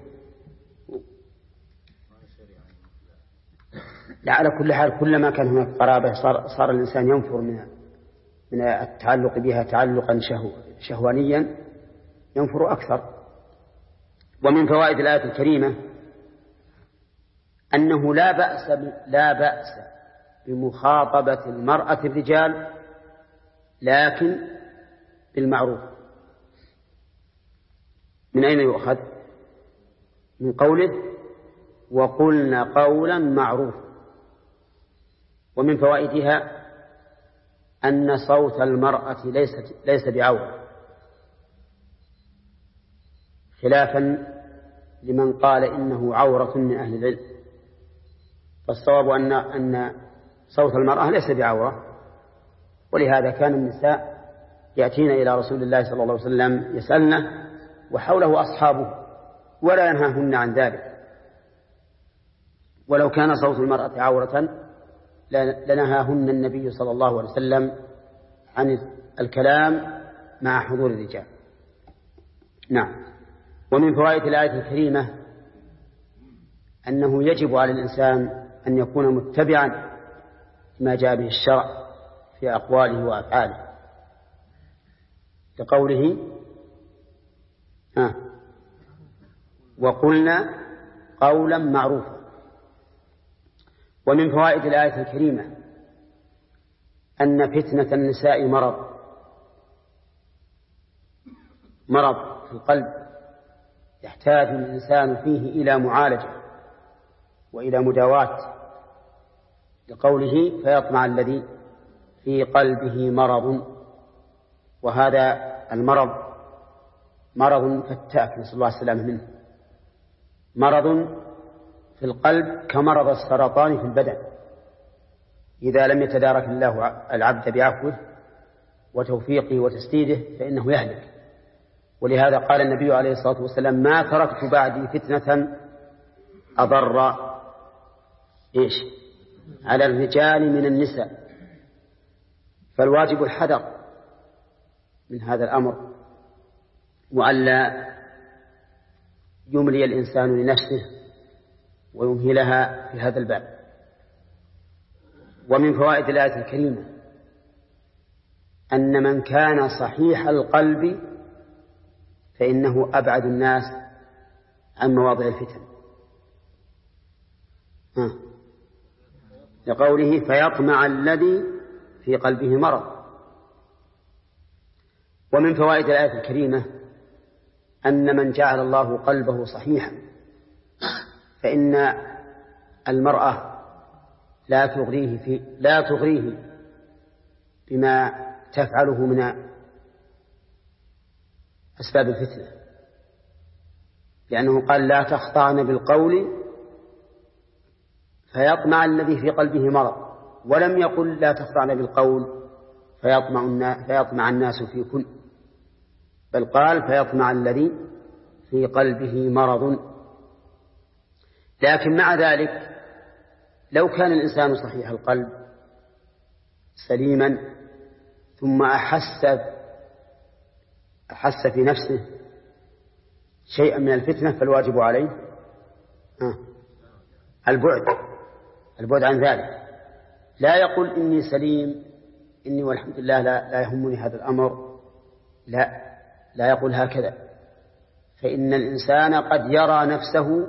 لا، على كل حال كلما كان هناك قرابة صار الإنسان ينفر من التعلق بها تعلقا شهوانيا، ينفر أكثر. ومن فوائد الآية الكريمة أنه لا بأس بمخاطبة المرأة الرجال لكن بالمعروف. من أين يؤخذ؟ من قوله وقلنا قولا معروفا. ومن فوائدها أن صوت المرأة ليس بعورة، خلافا لمن قال إنه عورة من أهل العلم. فالصواب أن صوت المرأة ليس بعورة، ولهذا كان النساء يأتين إلى رسول الله صلى الله عليه وسلم يسألنه وحوله أصحابه ولا ينهاهن عن ذلك. ولو كان صوت المرأة عورة لنهاهن النبي صلى الله عليه وسلم عن الكلام مع حضور الرجال. نعم. ومن فوائد الآية الكريمة أنه يجب على الإنسان أن يكون متبعا ما جاء به الشرع في أقواله وأفعاله، كقوله وقلنا قولا معروفا. ومن فوائد الآية الكريمة أن فتنة النساء مرض في القلب يحتاج الإنسان فيه إلى معالجة وإلى مداواة، لقوله فيطمع الذي في قلبه مرض. وهذا المرض مرض فتاك، نسأل الله السلامة منه. مرض في القلب كمرض السرطان في البدن، إذا لم يتدارك الله العبد بعفوه وتوفيقه وتسديده فإنه يهلك. ولهذا قال النبي عليه الصلاة والسلام ما تركت بعدي فتنة أضر على الرجال من النساء. فالواجب الحذر من هذا الأمر، وألا يملي الإنسان لنفسه ويمهلها في هذا الباب. ومن فوائد الآية الكريمة أن من كان صحيح القلب فإنه أبعد الناس عن مواضع الفتن، لقوله فيطمع الذي في قلبه مرض. ومن فوائد الآية الكريمة أن من جعل الله قلبه صحيحا فإن المرأة لا تغريه بما تفعله من أسباب الفتنة، لأنه قال لا تخضعن بالقول فيطمع الذي في قلبه مرض، ولم يقل لا تخضعن بالقول فيطمع الناس فيكن، بل قال فيطمع الذي في قلبه مرض. لكن مع ذلك لو كان الإنسان صحيح القلب سليما ثم أحس في نفسه شيئا من الفتنة فالواجب عليه البعد عن ذلك. لا يقول إني سليم، إني والحمد لله لا يهمني هذا الأمر، لا يقول هكذا، فإن الإنسان قد يرى نفسه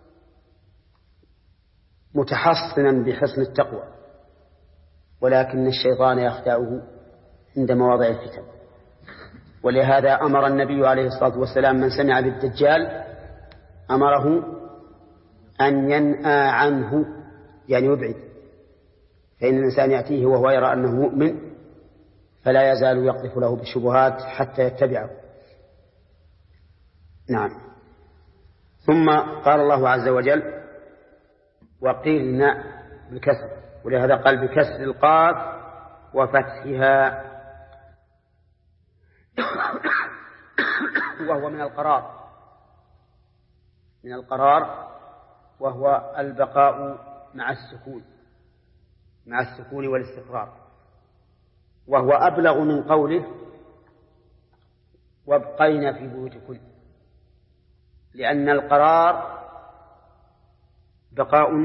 متحصنا بحسن التقوى، ولكن الشيطان يخدعه عند مواضع الفتن. ولهذا أمر النبي عليه الصلاة والسلام من سمع بالدجال أمره أن ينأى عنه، يعني يبعد، فإن الإنسان يأتيه وهو يرى أنه مؤمن فلا يزال يقذف له بالشبهات حتى يتبعه. نعم. ثم قال الله عز وجل وقيلنا بالكسر، ولهذا قال بكسر القاف وفتحها، وهو من القرار، وهو البقاء مع السكون والاستقرار، وهو أبلغ من قوله وابقينا في بيوتكن، لأن القرار بقاء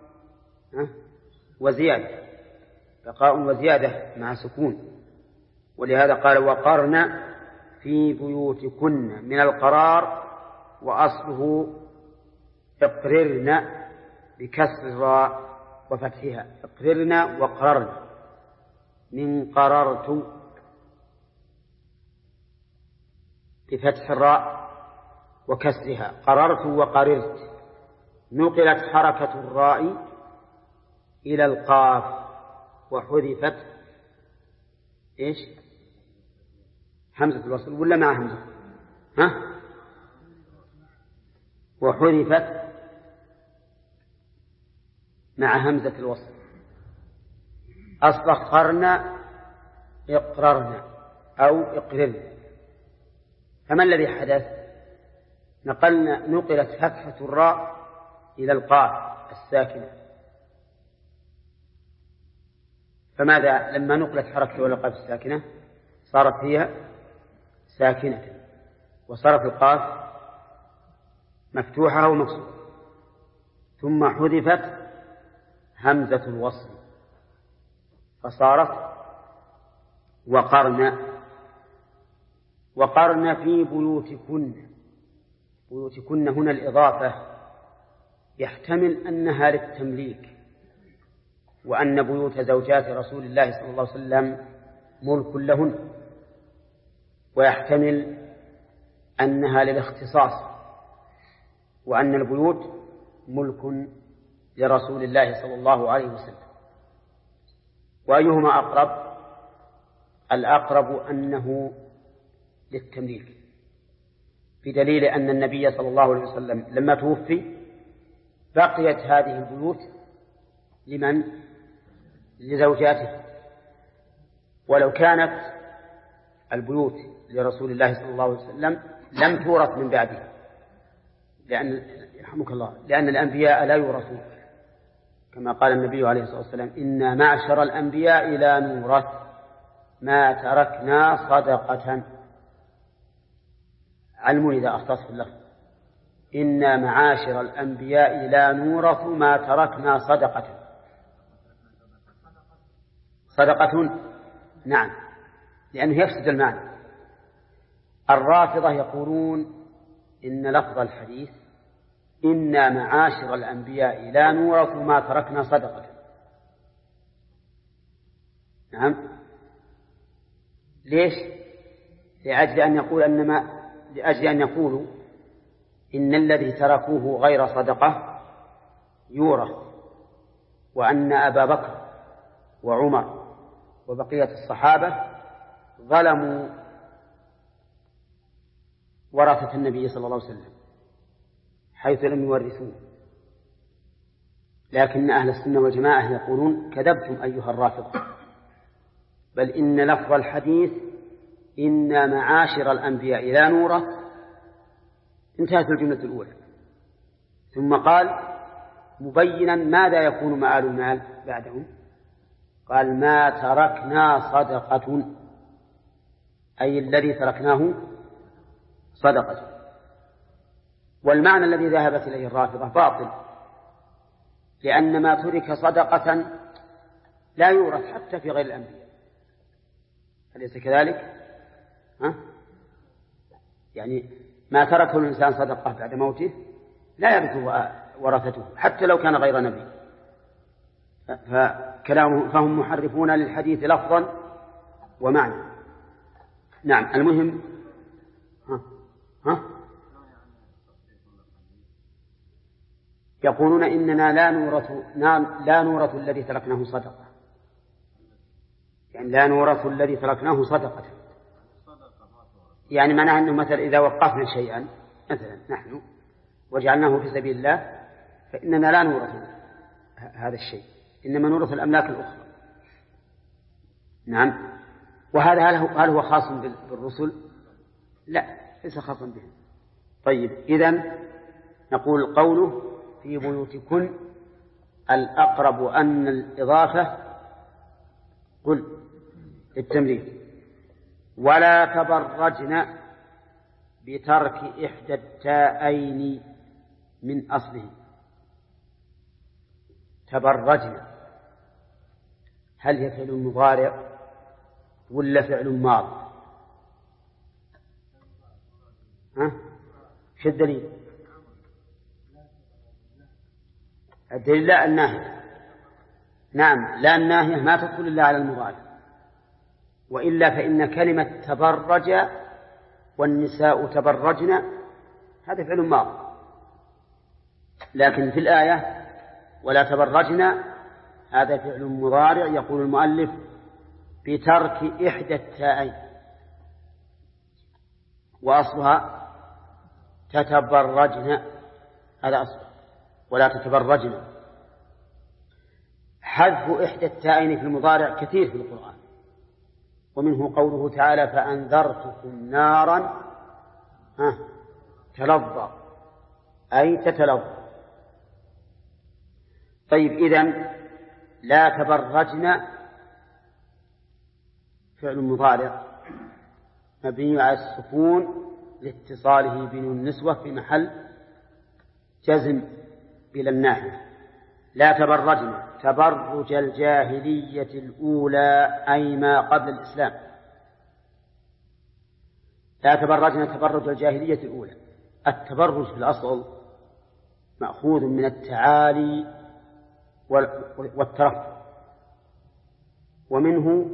وزيادة مع سكون، ولهذا قال وقرنا في بيوتكن من القرار، وأصله اقررنا بكسر الراء وفتحها، اقررنا وقررنا من قررت بفتح الراء وكسرها، قررت وقررت. نقلت حركة الراء إلى القاف وحذفت همزة الوصل ولا مع همزة وحذفت مع همزة الوصل. أصل قرنا اقررنا أو اقررنا، فما الذي حدث؟ نقلت فتحة الراء إلى القاف الساكنة، فماذا لما نقلت حركة إلى القاف الساكنة صارت هي ساكنة، وصارت القاف مفتوحة ومكسورة، ثم حذفت همزة الوصل فصارت وقرن في بيوتكن هنا الإضافة يحتمل أنها للتمليك، وأن بيوت زوجات رسول الله صلى الله عليه وسلم ملك لهن، ويحتمل أنها للاختصاص، وأن البيوت ملك لرسول الله صلى الله عليه وسلم. وأيهما أقرب؟ الأقرب أنه للتمليك، بدليل أن النبي صلى الله عليه وسلم لما توفي بقيت هذه البيوت لمن؟ لزوجاته. ولو كانت البيوت لرسول الله صلى الله عليه وسلم لم تورث من بعده، يرحمك الله، لأن الأنبياء لا يورثون، كما قال النبي عليه الصلاة والسلام إنا معشر الأنبياء لا نورث ما تركنا صدقة. علموا إذا أختص في اللفظ، إنا معاشر الأنبياء لا نورث ما تركنا صدقة. نعم، لأنه يفسد المعنى. الرافضة يقولون إن لفظ الحديث إنا معاشر الأنبياء لا نورث ما تركنا صدقة. نعم، ليش؟ لأجل أن يقولوا إن الذي تركوه غير صدقة يورث، وأن أبا بكر وعمر وبقية الصحابة ظلموا ورثة النبي صلى الله عليه وسلم حيث لم يورثوه. لكن أهل السنة والجماعة يقولون كذبتم أيها الرافضة، بل إن لفظ الحديث إنا معاشر الأنبياء لا نورث انتهت الجملة الأولى، ثم قال مبينا ماذا يكون مآل المال بعدهم. قال ما تركنا صدقة، أي الذي تركناه صدقة. والمعنى الذي ذهبت إليه الرافضة باطل، لأن ما ترك صدقة لا يورث حتى في غير الأنبياء، أليس كذلك؟ يعني ما تركه الإنسان صدقة بعد موته لا يرثه ورثته حتى لو كان غير نبي. فهم محرفون للحديث لفظا ومعنى. نعم. المهم يقولون إننا لا نورث الذي تركناه صدقة، يعني لا نورث الذي تركناه صدقة، يعني معناه أنه مثلا إذا وقفنا شيئا مثلا نحن وجعلناه في سبيل الله فإننا لا نورث هذا الشيء، إنما نورث الأملاك الأخرى. نعم. وهذا هل هو خاص بالرسل؟ لا، ليس خاصا بهم. طيب، إذن نقول قوله في بيوتكن الأقرب أن الإضافة قل التمرين ولا تبرجن بترك إحدى التاءين من أصله. تبرجن هل هي فعل مضارع ولا فعل ماض؟ شو الدليل؟ الدليل لا الناهية. نعم، لا الناهية ما تدخل إلا على المضارع، وإلا فإن كلمة تبرج والنساء تبرجن هذا فعل ماض، لكن في الآية ولا تبرجن هذا فعل مضارع. يقول المؤلف بترك إحدى التاءين، وأصلها تتبرجن، هذا أصلها ولا تتبرجن. حذف إحدى التاءين في المضارع كثير في القرآن، ومنه قوله تعالى فأنذرتكم نارا تلظى، أي تتلظى. طيب، إذن لا تبرجن فعل مضارع مبني على السكون لاتصاله بنون النسوة في محل جزم بلا الناحية. لا تبرجن تبرج الجاهلية الأولى أي ما قبل الإسلام. لا تبرجن تبرج الجاهلية الأولى. التبرج في الأصل مأخوذ من التعالي والترفع، ومنه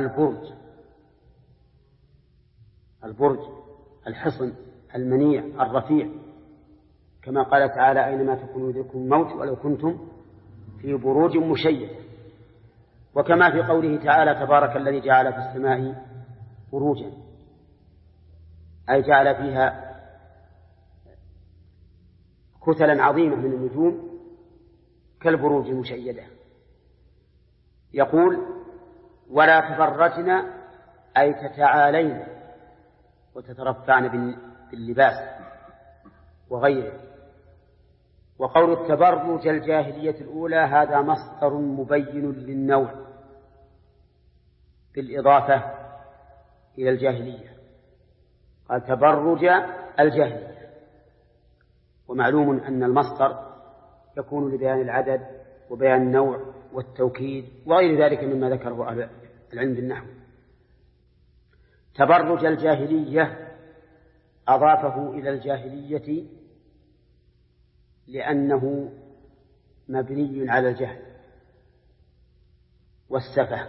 البرج الحصن المنيع الرفيع، كما قال تعالى أينما تكونوا يدرككم الموت ولو كنتم في بروج مشيدة. وكما في قوله تعالى تبارك الذي جعل في السماء بروجا، أي جعل فيها كتلا عظيمة من النجوم كالبروج المشيدة. يقول ولا تبرجن أي تتعالين وتترفعن باللباس وغيره. وقول التبرج الجاهلية الأولى هذا مصدر مبين للنوع بالإضافة إلى الجاهلية، قال تبرج الجاهلية. ومعلوم أن المصدر يكون لبيان العدد وبيان النوع والتوكيد وغير ذلك مما ذكره أهل العلم بالنحو. تبرج الجاهلية أضافه إلى الجاهلية لأنه مبني على الجهل والسفه،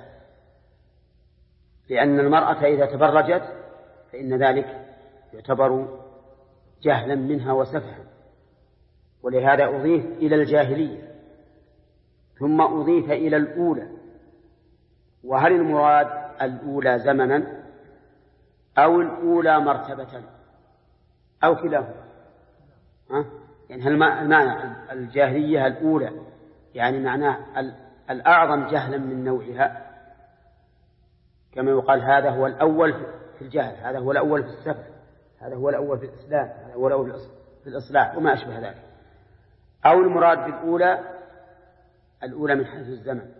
لأن المرأة إذا تبرجت فإن ذلك يعتبر جهلا منها وسفها، ولهذا أضيف إلى الجاهلية ثم أضيف إلى الأولى. وهل المراد الأولى زمنا أو الأولى مرتبة أو كلاهما؟ يعني هل معنى الجاهلية الأولى يعني معناه الأعظم جهلا من نوعها، كما يقال هذا هو الأول في الجهل، هذا هو الأول في السفه، هذا هو الأول في الإسلام، هذا هو الأول في الإصلاح وما أشبه ذلك، أو المراد الأولى من حيث الزمن،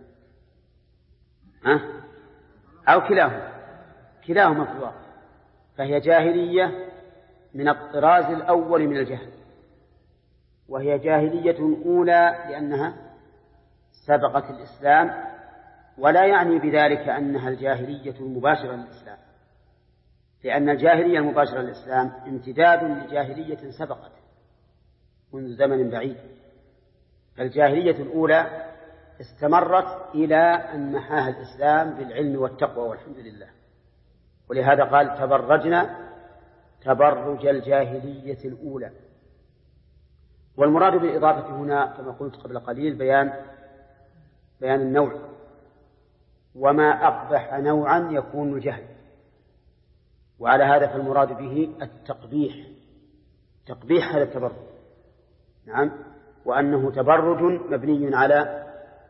أو كلاهما في الواقع، فهي جاهلية من الطراز الأول من الجهل، وهي جاهلية أولى لأنها سبقت الإسلام، ولا يعني بذلك أنها الجاهلية المباشرة للإسلام، لأن الجاهلية المباشرة للإسلام امتداد لجاهلية سبقت منذ زمن بعيد. الجاهلية الأولى استمرت إلى أن محاها الإسلام بالعلم والتقوى والحمد لله، ولهذا قال تبرجنا تبرج الجاهلية الأولى. والمراد بالإضافة هنا كما قلت قبل قليل بيان النوع، وما أقبح نوعا يكون الجهل، وعلى هذا فالمراد به التقبيح، تقبيح هذا التبرج، نعم، وأنه تبرج مبني على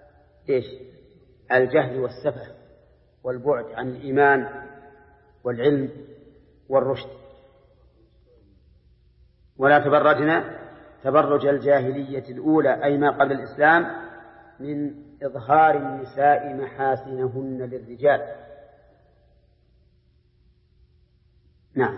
الجهل والسفه والبعد عن الإيمان والعلم والرشد. ولا تبرجنا تبرج الجاهلية الأولى أي ما قبل الإسلام من إظهار النساء محاسنهن للرجال. نعم،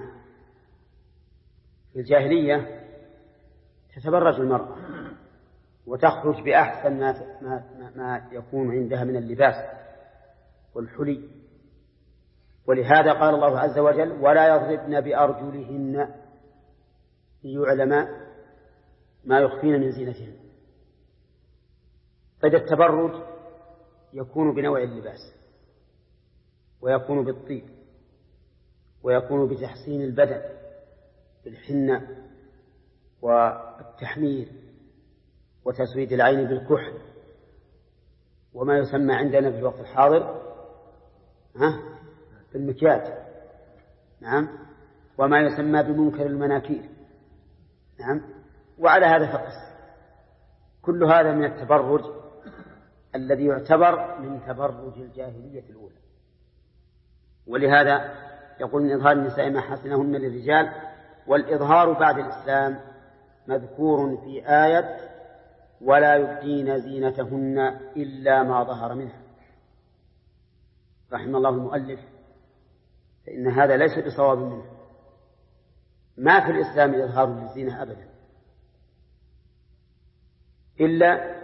في الجاهلية تتبرج المرأة وتخرج بأحسن ما يكون عندها من اللباس والحلي، ولهذا قال الله عز وجل ولا يضربن بأرجلهن ليعلم ما يخفين من زينتهن. قد التبرج يكون بنوع اللباس، ويكون بالطيب، ويكون بتحسين البدن بالحنة والتحمير وتسويد العين بالكحل، وما يسمى عندنا في الوقت الحاضر بالمكياج، نعم، وما يسمى بمنكر المناكير، نعم، وعلى هذا فقس. كل هذا من التبرج الذي يعتبر من تبرج الجاهلية الأولى. ولهذا يقول من إظهار النساء محاسنهن للرجال، والإظهار بعد الإسلام مذكور في آية ولا يبدين زينتهن إلا ما ظهر منها. رحم الله المؤلف، فإن هذا ليس بصواب منه، ما في الإسلام إظهار للزينة أبدا، إلا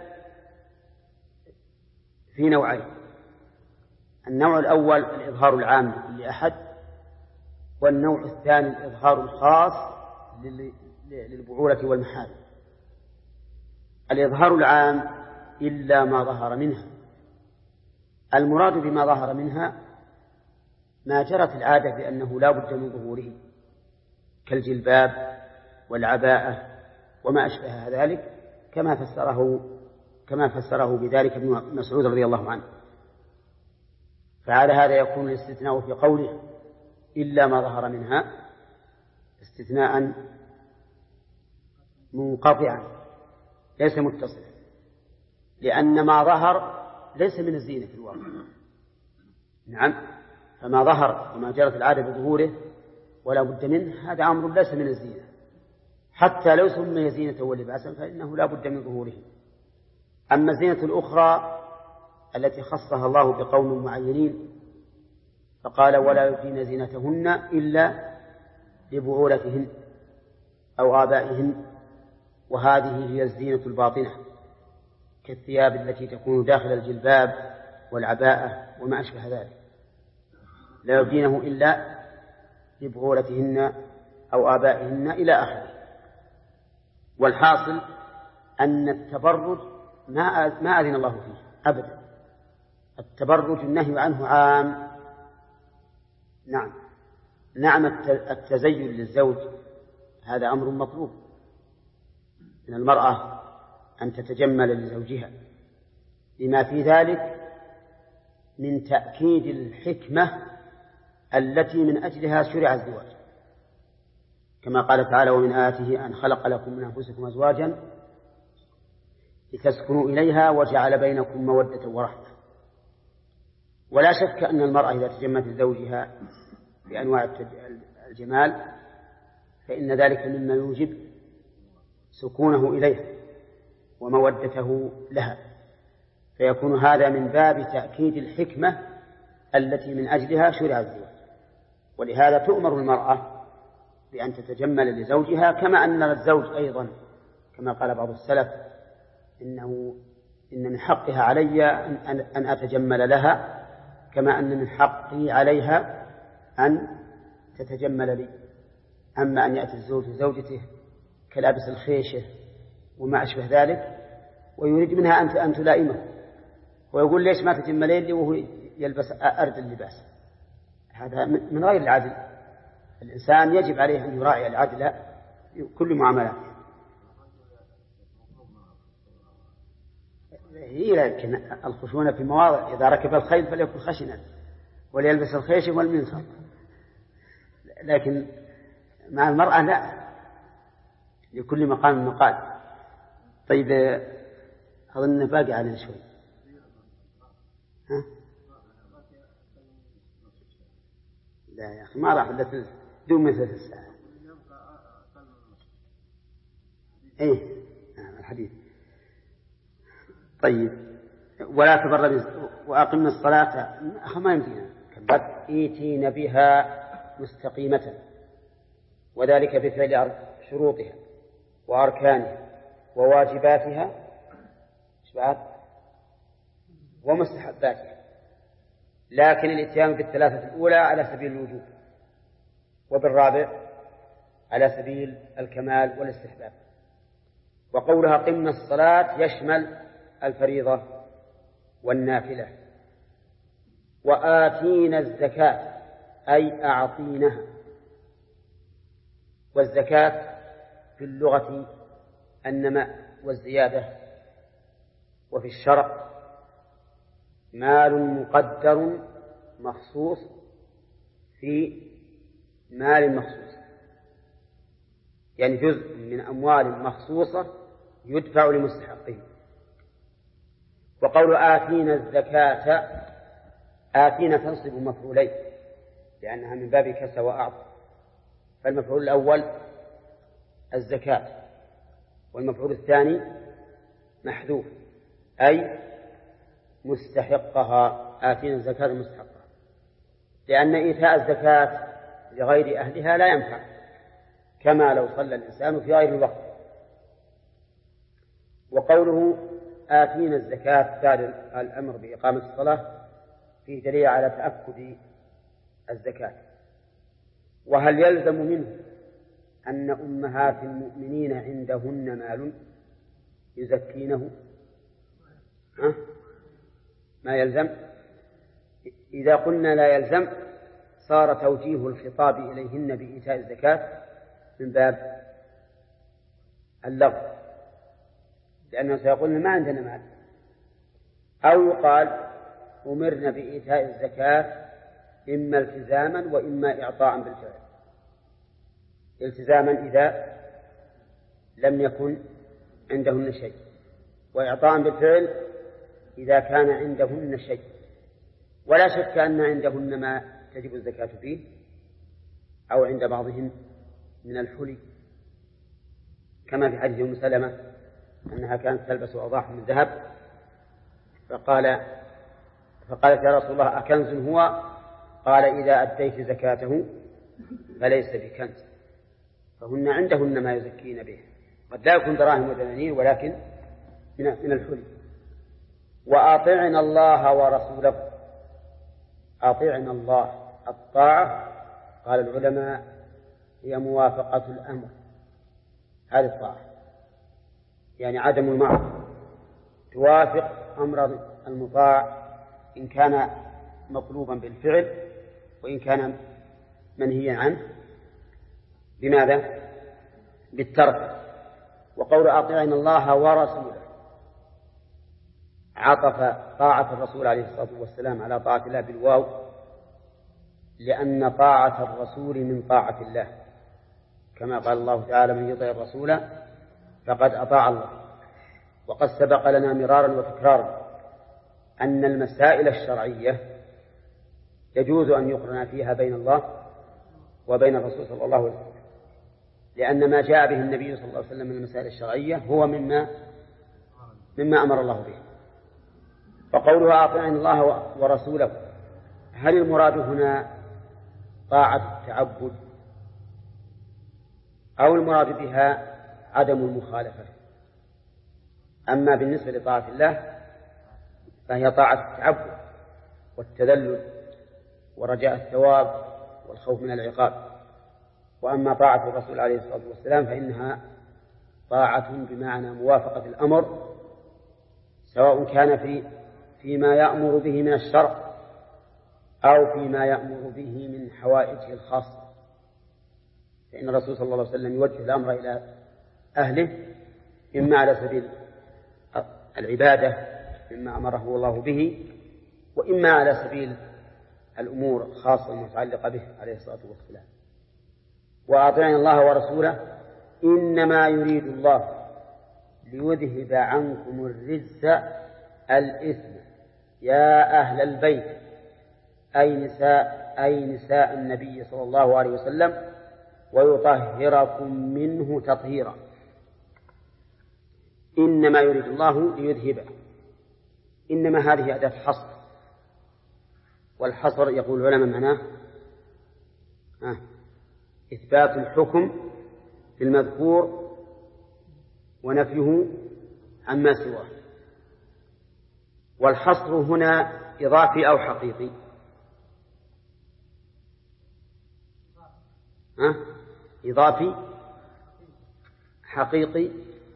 في نوعين: النوع الأول الإظهار العام لكل أحد، والنوع الثاني الإظهار الخاص للبعولة والمحارم. الإظهار العام إلا ما ظهر منها، المراد بما ظهر منها ما جرت العادة بأنه لا بد من ظهوره كالجلباب والعباءة وما أشبه ذلك، كما فسره بذلك ابن مسعود رضي الله عنه. فعلى هذا يكون الاستثناء في قوله إلا ما ظهر منها استثناء منقطعا ليس متصلا، لأن ما ظهر ليس من الزينة في الواقع، نعم، فما ظهر وما جرت العادة بظهوره ولا بد منه هذا أمر ليس من الزينة، حتى لو سمي زينة ولباسا فإنه لا بد من ظهوره. أما الزينة الأخرى التي خصها الله بقوم معينين فقال ولا يبدين زينتهن إلا لبعولتهن أو آبائهن، وهذه هي الزينة الباطنة كالثياب التي تكون داخل الجلباب والعباءة وما أشبه ذلك، لا يبدينه إلا لبعولتهن أو آبائهن إلى آخره. والحاصل أن التبرج ما أذن الله فيه أبدا، التبرج النهي عنه عام. نعم التزين للزوج هذا أمر مطلوب من المرأة أن تتجمل لزوجها، لما في ذلك من تأكيد الحكمة التي من أجلها شرع الزواج، كما قال تعالى ومن آياته أن خلق لكم من أنفسكم أزواجا لتسكنوا إليها وجعل بينكم مودة ورحمة. ولا شك أن المرأة إذا تجملت لزوجها بأنواع الجمال فإن ذلك مما يوجب سكونه إليها، ومودته لها، فيكون هذا من باب تأكيد الحكمة التي من أجلها شرع الزواج. ولهذا تؤمر المرأة بأن تتجمل لزوجها، كما أن الزوج أيضا كما قال بعض السلف إن من حقها علي أن أتجمل لها، كما أن من حقي عليها أن تتجمل لي. أما أن يأتي الزوج زوجته كلابس الخيشة وما أشبه ذلك ويريد منها أن تلائمه ويقول ليش ما تجملين لي وهو يلبس أرد اللباس، هذا من غير العدل. الإنسان يجب عليه أن يراعي العدل في كل معاملاته. لكن الخشونة في مواضع، إذا ركب الخيل فليكن خشنا وليلبس الخيشم والمنصر، لكن مع المرأة لا، لكل مقام مقال. طيب أظن باقي علينا شوي. ها؟ لا يا أخي ما راح إلا دون من 3 ساعات. إيه الحديث. طيب ولا تبرج وأقمنا الصلاة ما يمكننا إيتين بها مستقيمة، وذلك بفعل شروطها وأركانها وواجباتها ومستحباتها، لكن الاتيان بالثلاثة الأولى على سبيل الوجوب، وبالرابع على سبيل الكمال والاستحباب. وقولها قمنا الصلاة يشمل الفريضة والنافلة. وآتينا الزكاة أي أعطينها. والزكاة في اللغة النماء والزيادة، وفي الشرع مال مقدر مخصوص في مال مخصوص، يعني جزء من أموال مخصوصة يدفع لمستحقه. وقول آتينا الزكاة، آتينا تنصب مفعولين لأنها من باب كسى وأعطى، فالمفعول الأول الزكاة، والمفعول الثاني محذوف أي مستحقها. آتينا الزكاة المستحقة، لأن إيتاء الزكاة لغير أهلها لا ينفع، كما لو صلى الإنسان في غير الوقت. وقوله آتينا الزكاة بعد الأمر بإقامة الصلاة فيه دليل على تأكد الزكاة. وهل يلزم منه أن أمهات المؤمنين عندهن مال يزكينه؟ ما يلزم. إذا قلنا لا يلزم صار توجيه الخطاب إليهن بإيتاء الزكاة من باب اللغو، لأنه سيقولن ما عندنا مال. أو يقال أمرنا بإيتاء الزكاة إما التزاما وإما إعطاء بالفعل. التزاما إذا لم يكن عندهن شيء، وإعطاء بالفعل إذا كان عندهن شيء. ولا شك أن عندهن ما تجب الزكاة فيه، أو عند بعضهم من الحلي، كما في حديث أم سلمة أنها كانت تلبس أوضاح من ذهب، فقالت يا رسول الله أكنز هو؟ قال إذا أديت زكاته فليس بكنز. فهن عندهن ما يزكين به، قد لا يكون دراهم ودنانير ولكن من الحلي. وأطعنا الله ورسوله. أطعنا الله، الطاعة قال العلماء هي موافقة الأمر، هذه الطاعة، يعني عدم المعصية، توافق أمر المطاع إن كان مطلوبا بالفعل وإن كان منهيا عنه بماذا؟ بالترك. وقول أطيعنا الله ورسوله عطف طاعة الرسول عليه الصلاة والسلام على طاعة الله بالواو، لأن طاعة الرسول من طاعة الله، كما قال الله تعالى من يطع الرسول فقد أطاع الله. وقد سبق لنا مرارا وتكرارا أن المسائل الشرعية يجوز أن يقرن فيها بين الله وبين الرسول صلى الله عليه وسلم، لأن ما جاء به النبي صلى الله عليه وسلم من المسائل الشرعية هو مما مما أمر الله به. فقولها أطيعوا الله ورسوله، هل المراد هنا طاعة التعبد أو المراد بها عدم المخالفة؟ أما بالنسبة لطاعة الله فهي طاعة التعبد والتذلل ورجاء الثواب والخوف من العقاب. وأما طاعة الرسول عليه الصلاة والسلام فإنها طاعة بمعنى موافقة الأمر، سواء كان فيما يأمر به من الشرع أو فيما يأمر به من حوائجه الخاصة. فإن الرسول صلى الله عليه وسلم يوجه الأمر إلى أهله إما على سبيل العبادة مما أمره الله به، وإما على سبيل الأمور الخاصة المتعلقة به عليه الصلاة والسلام. وأطيعوا الله ورسوله إنما يريد الله ليذهب عنكم الرجس الإثم يا أهل البيت، أي نساء النبي صلى الله عليه وسلم، ويطهركم منه تطهيرا. إنما يريد الله ليذهب، إنما هذه أداة حصر، والحصر يقول العلماء معناه إثبات الحكم في المذكور ونفيه عما سواه. والحصر هنا إضافي أو حقيقي؟ إضافي حقيقي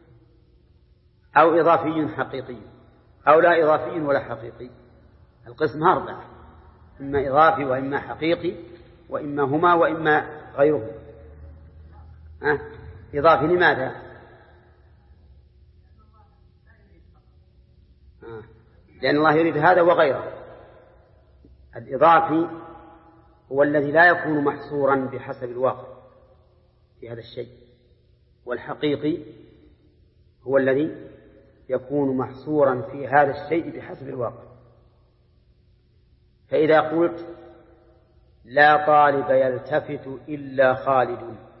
أو إضافي حقيقي أو لا إضافي ولا حقيقي. القسم أربعة، إما إضافي وإما حقيقي وإما هما وإما غيرهم. إضافي لماذا؟ لأن الله يريد هذا وغيره. الإضافي هو الذي لا يكون محصورا بحسب الواقع في هذا الشيء، والحقيقي هو الذي يكون محصورا في هذا الشيء بحسب الواقع. فإذا قلت لا طالب يلتفت إلا خالد،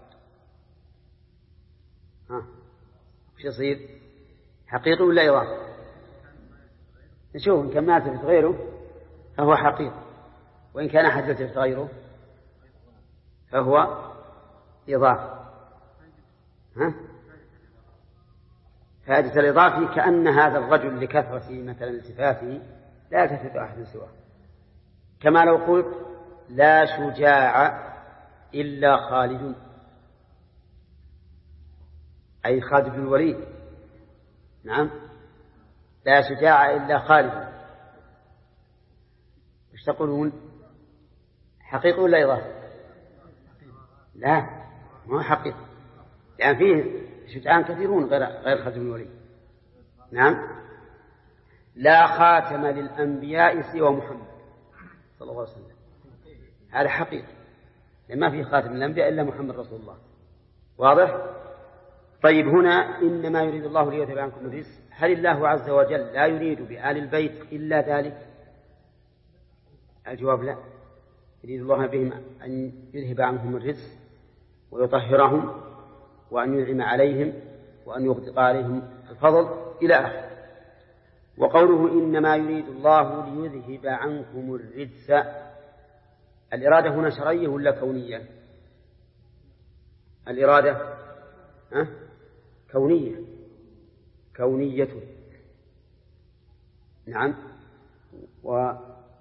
وش يصير؟ حقيقي ولا إضافي؟ نشوف إن كان ما يلتفت غيره فهو حقيقي، وإن كان أحد يلتفت غيره فهو إضافي. فهذه الإضافي كأن هذا الرجل لكثرة مثلا التفاته لا يلتفت أحد سواه. كما لو قلت لا شجاع إلا خالد، أي خالد بن الوليد. نعم، لا شجاع إلا خالد. ايش تقولون؟ حقيقي ولا إضافي؟ لا، ما هو حقيقي، لأن فيه شجعان كثيرون غير خالد بن الوليد. نعم، لا خاتم للأنبياء سوى محمد صلى الله عليه وسلم، هذا حقيقي، لأن ما فيه خاتم للأنبياء إلا محمد رسول الله. واضح؟ طيب، هنا إنما يريد الله ليذهب عنكم الرجس، هل الله عز وجل لا يريد بآل البيت إلا ذلك؟ الجواب لا، يريد الله بهم أن يذهب عنهم الرجس ويطهرهم وأن ينعم عليهم وأن يغدق عليهم الفضل إلى آخره. وقوله إنما يريد الله ليذهب عنكم الرجس، الإرادة هنا شرعية ولا كونية؟ الإرادة كونية. نعم، وهذه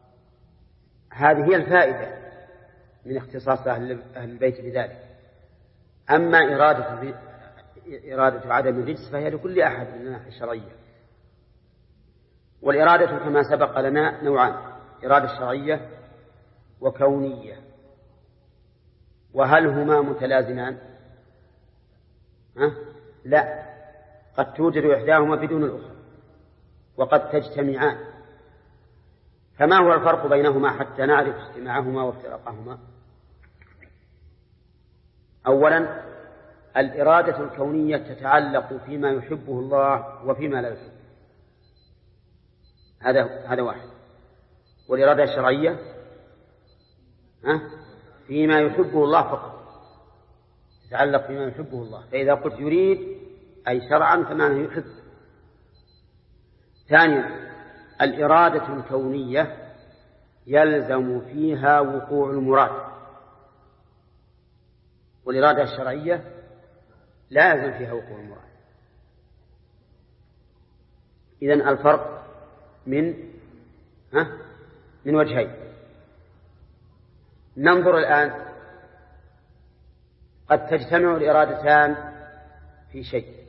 هي الفائدة من اختصاص أهل البيت بذلك. أما إرادة عدم الرجس فهي لكل أحد من الناحية الشرعية. والإرادة كما سبق لنا نوعان، إرادة شرعية وكونية. وهل هما متلازمان؟ لا، قد توجد إحداهما بدون الأخرى وقد تجتمعان. فما هو الفرق بينهما حتى نعرف اجتماعهما وافتراقهما؟ أولا، الإرادة الكونية تتعلق فيما يحبه الله وفيما لا يحبه، هذا واحد. والإرادة الشرعية فيما يحبه الله فقط، تتعلق فيما يحبه الله. فإذا قلت يريد أي شرعا فمعنى يحب. ثانيا الإرادة الكونية يلزم فيها وقوع المراد، والإرادة الشرعية لا يلزم فيها وقوع المراد. إذن الفرق من وجهين. ننظر الآن، قد تجتمع الإرادتان في شيء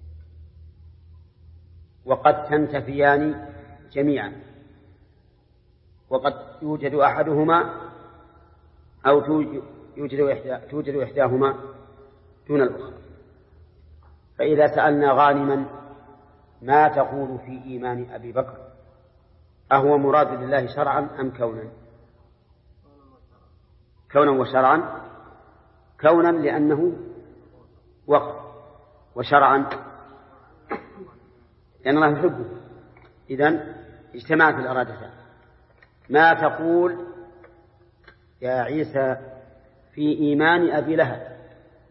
وقد تنتفيان جميعا، وقد يوجد أحدهما أو توجد إحداهما دون الأخرى. فإذا سألنا غانما ما تقول في إيمان أبي بكر، أهو مراد لله شرعا أم كونا؟ كونا وشرعا. كونا لأنه وقف، وشرعا لأن الله يحبه. إذن اجتمعت الإرادتان. ما تقول يا عيسى في إيمان أبي لهب؟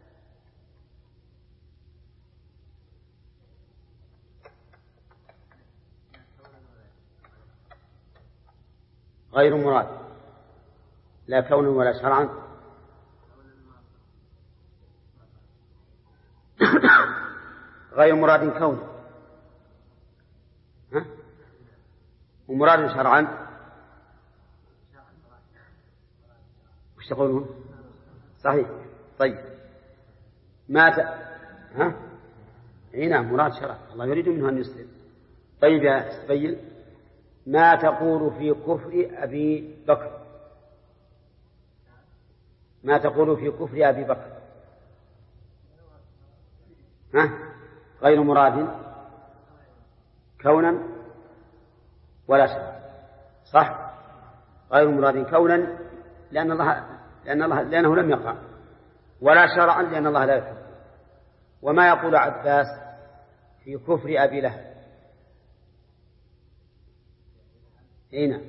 غير مراد لا كونا ولا شرعا. غير مراد كونا ومراد شرعا. وش تقولون؟ صحيح. طيب نعم مراد شرعا، الله يريد منه أن يسلم. طيب يا سبيل، ما تقول في كفر أبي بكر؟ ما تقول في كفر أبي بكر؟ غير مراد كونا ولا شرعا. صح، غير مراد كونا لأنه لم يقع، ولا شرعا لأن الله لا يحب. وما يقول عباس في كفر أبي لهب؟ هنا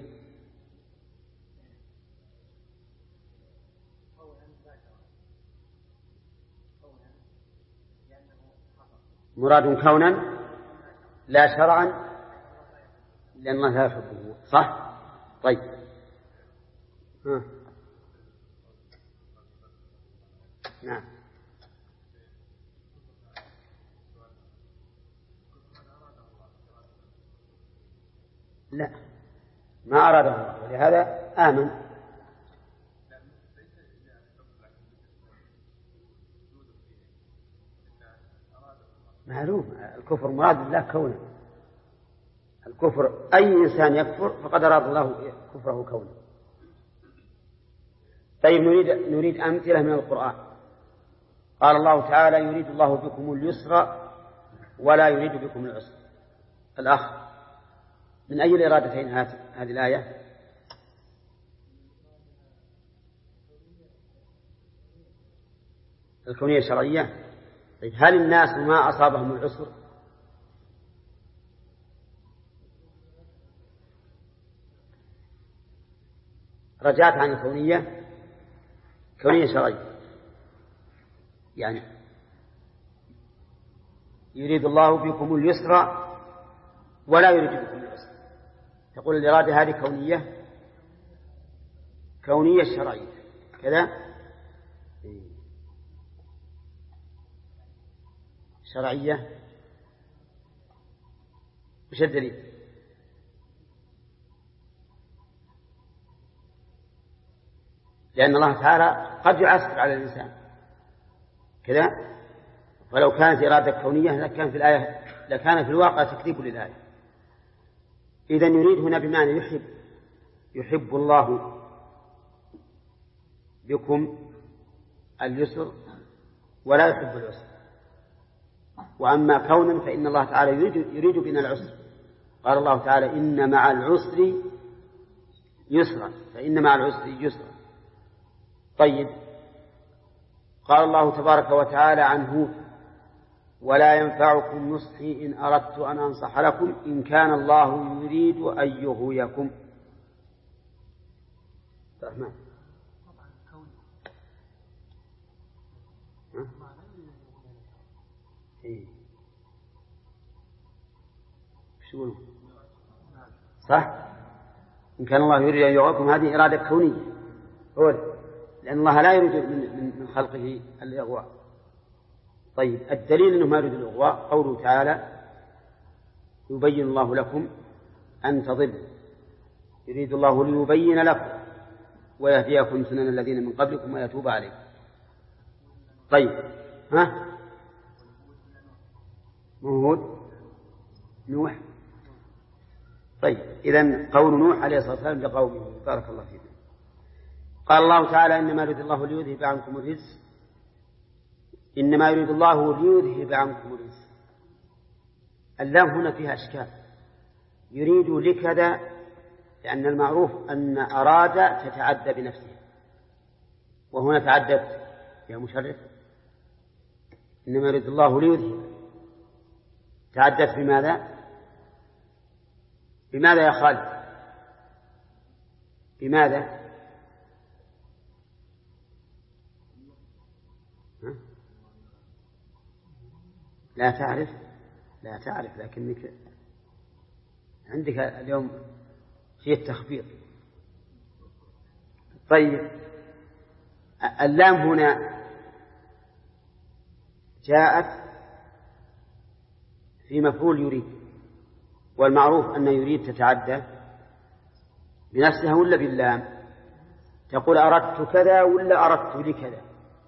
مراد كونا لا شرعا لأن الله لا يحبه. صح. طيب نعم. لا، ما أراده الله، ولهذا آمن. معلوم الكفر مراد الله كونا. الكفر أي إنسان يكفر فقد أراد الله كفره كونا. طيب نريد أمثلة من القرآن. قال الله تعالى يريد الله بكم اليسر ولا يريد بكم العسر. الأخ، من أي الإرادتين هذه الآية؟ الكونية الشرعية. طيب هل الناس ما أصابهم العسر؟ رجعت عن الكونية شرعية، يعني يريد الله بكم اليسر ولا يريد بكم العسر. تقول الإرادة هذه كونية شرعية كذا، شرعية. وش الدليل؟ لأن الله تعالى قد يعسر على الإنسان كذا، ولو كانت إرادة كونية لكان في الواقع تكذيب للآية. إذن يريد هنا بمعنى يحب الله بكم اليسر ولا يحب العسر. وأما كونا فإن الله تعالى يريد بنا العسر. قال الله تعالى إن مع العسر يسرا، فإن مع العسر يسرا. طيب قال الله تبارك وتعالى عن هود ولا ينفعكم نصحي إن أردت أن أنصح لكم إن كان الله يريد أن يغويكم. الرحمن شو صح؟ إن كان الله يريد أن يغويكم هذه إرادة كونية، لأن الله لا يريد من خلقه الإغواء. طيب الدليل أنه ما يريد الإغواء قوله تعالى يبين الله لكم أن تضلوا، يريد الله ليبين لكم ويهديكم سنن الذين من قبلكم ويتوب عليكم. طيب هود نوح. طيب إذن قول نوح عليه الصلاة والسلام لقومه بارك الله فيكم. قال الله تعالى إنما يريد الله ليذهب عنكم الرجس، إنما يريد الله ليذهب عنكم الرجس. اللام هنا فيها أشكال، يريد لكذا لأن المعروف أن أراد تتعدى بنفسها، وهنا تعدت يا مشرف. إنما يريد الله ليذهب تعدت بماذا يا خالد؟ بماذا؟ لا تعرف لكنك عندك اليوم شيء التخفيض. طيب اللام هنا جاءت في مفعول يريد، والمعروف أن يريد تتعدى بنفسها ولا باللام؟ تقول أردت كذا ولا أردت لكذا؟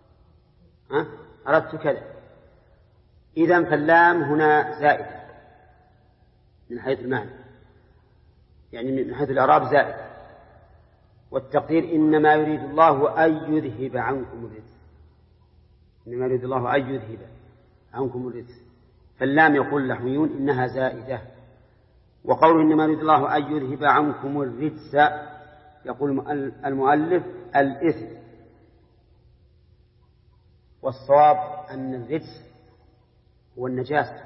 أردت كذا. إذن فاللام هنا زائدة من حيث المعنى، يعني من حيث الإعراب زائدة، والتقدير إنما يريد الله أن يذهب عنكم الرجس. إنما يريد الله أن يذهب عنكم الرجس، فاللام يقول اللحويون إنها زائدة. وقول إنما يريد الله أن يذهب عنكم الرجس يقول المؤلف الإثم، والصواب أن الرجس هو النجاسة،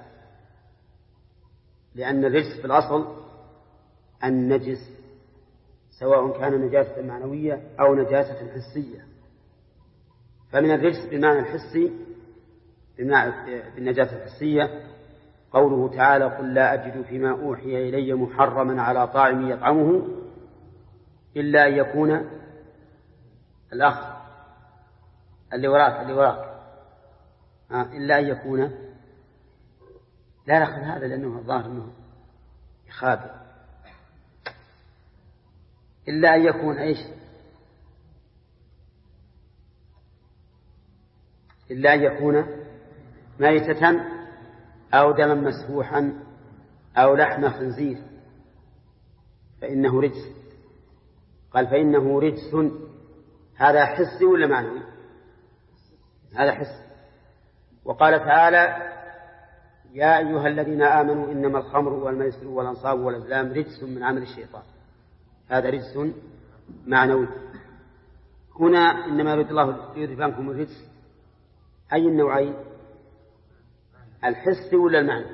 لأن الرجس في الأصل النجس، سواء كان نجاسة معنوية أو نجاسة حسية. فمن الرجس بالمعنى الحسي بالنجاسة الحسية قوله تعالى قل لا أجد فيما أوحي إلي محرما على طاعم يطعمه إلا أن يكون الأخ اللي وراك إلا أن يكون لا نأخذ هذا لأنه الظاهر أنه يخابر. إلا أن يكون إيش؟ إلا أن يكون ميتة أو دما مسفوحا أو لحم خنزير فإنه رجس. قال فإنه رجس، هذا حسي ولا معنوي؟ هذا حسي. وقال تعالى يا أيها الذين آمنوا إنما الخمر والميسر والأنصاب والأزلام رجس من عمل الشيطان، هذا رجس معنوي. هنا إنما يريد الله ليذهب عنكم الرجس، أي النوعين؟ الحس ولا المعنى؟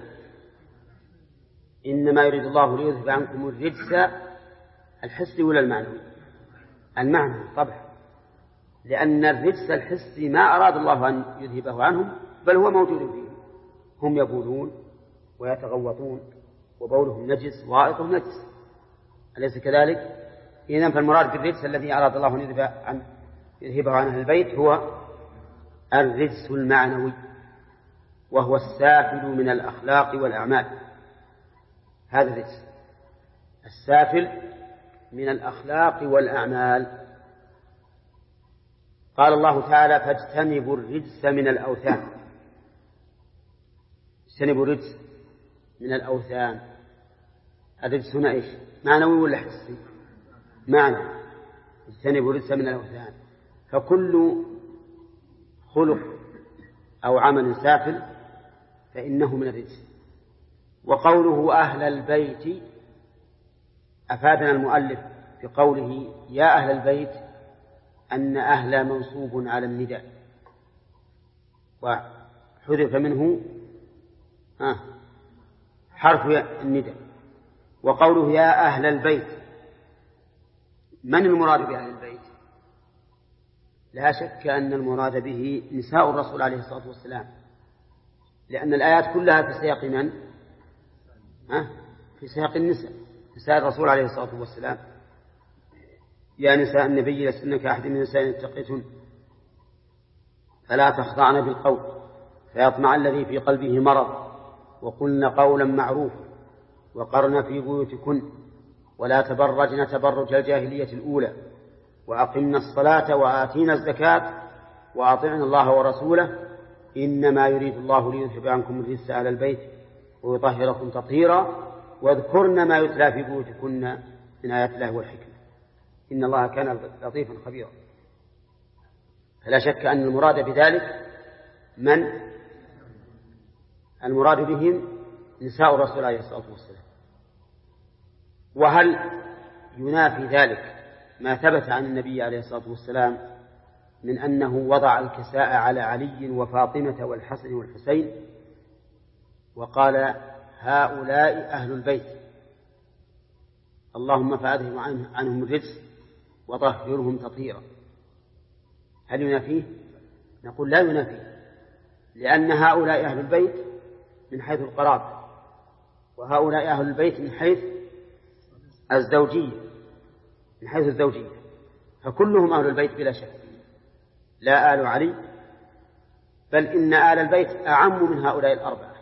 إنما يريد الله ليذهب عنكم الرجس الحس ولا المعنى؟ المعنى طبعا، لأن الرجس الحسي ما أراد الله أن يذهبه عنهم، بل هو موجود فيهم، هم يبولون ويتغوطون وبولهم نجس وغائطهم نجس، أليس كذلك؟ إذن فالمراد بالرجس الذي أراد الله أن يذهبه عن أهل البيت هو الرجس المعنوي، وهو السافل من الأخلاق والأعمال. هذا الرجس السافل من الأخلاق والأعمال. قال الله تعالى فاجتنبوا الرجس من الأوثان. اجتنبوا الرجس من الأوثان. الرجس هنا إيش؟ معنوي ولا حسي؟ معنى. اجتنبوا الرجس من الأوثان، فكل خلق أو عمل سافل فإنه من الرجس. وقوله أهل البيت أفادنا المؤلف في قوله يا أهل البيت أن أهل منصوب على النداء وحذف منه حرف النداء. وقوله يا أهل البيت، من المراد بأهل البيت؟ لا شك أن المراد به نساء الرسول عليه الصلاة والسلام، لأن الآيات كلها في سياق من؟ في سياق النساء. نساء الرسول عليه الصلاة والسلام: يا نساء النبي لستن كأحد من النساء إن اتقيتن فلا تخضعن بالقول فيطمع الذي في قلبه مرض وقلن قولا معروفا وقرن في بيوتكن ولا تبرجن تبرج الجاهلية الأولى وأقمنا الصلاة وآتينا الزكاة وأطعنا الله ورسوله إنما يريد الله ليذهب عنكم الرجس أهل البيت ويطهركم تطهيرا واذكرن ما يتلى في بيوتكن من آيات الله والحكمة إن الله كان لطيفا خبيرا. فلا شك أن المراد بذلك من المراد بهم نساء الرسول عليه الصلاة والسلام. وهل ينافي ذلك ما ثبت عن النبي عليه الصلاة والسلام من أنه وضع الكساء على علي وفاطمة والحسن والحسين وقال هؤلاء أهل البيت اللهم فأذهب عنهم الرجس وطهرهم تطهيرا؟ هل ينافيه؟ نقول لا ينافيه، لأن هؤلاء أهل البيت من حيث القرابة وهؤلاء أهل البيت من حيث الزوجية فكلهم أهل البيت بلا شك، لا آل علي بل إن آل البيت أعم من هؤلاء الأربعة،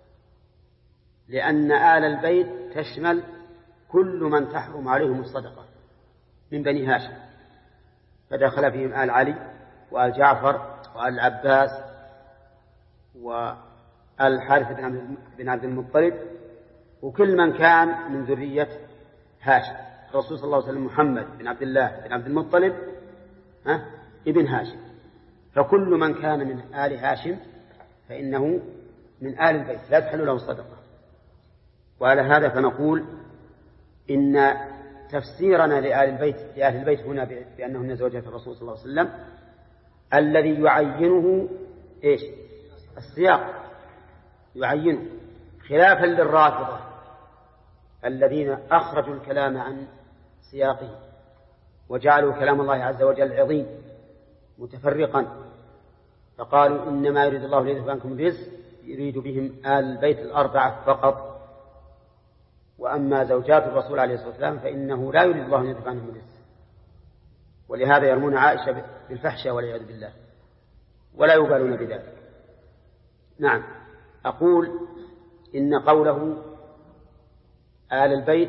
لأن آل البيت تشمل كل من تحرم عليهم الصدقة من بني هاشم، فدخل فيهم آل علي وآل جعفر وآل العباس وآل الحارث بن عبد المطلب وكل من كان من ذرية هاشم. الرسول صلى الله عليه وسلم محمد بن عبد الله بن عبد المطلب ابن هاشم، فكل من كان من آل هاشم فإنه من آل البيت لا تحل له الصدقة. وعلى هذا فنقول إن تفسيرنا لأهل البيت هنا بأنهن زوجات الرسول صلى الله عليه وسلم الذي يعينه إيش؟ السياق يعينه، خلافا للرافضة الذين أخرجوا الكلام عن سياقه وجعلوا كلام الله عز وجل عظيم متفرقا، فقالوا إنما يريد الله ليذهب عنكم الرجس يريد بهم آل البيت الأربعة فقط، وأما زوجات الرسول عليه الصلاة والسلام فإنه لا يريد الله أن يذهب عنهم الرجس، ولهذا يرمون عائشة بالفحشة والعياذ بالله ولا يبالون بذلك. نعم، أقول إن قوله آل البيت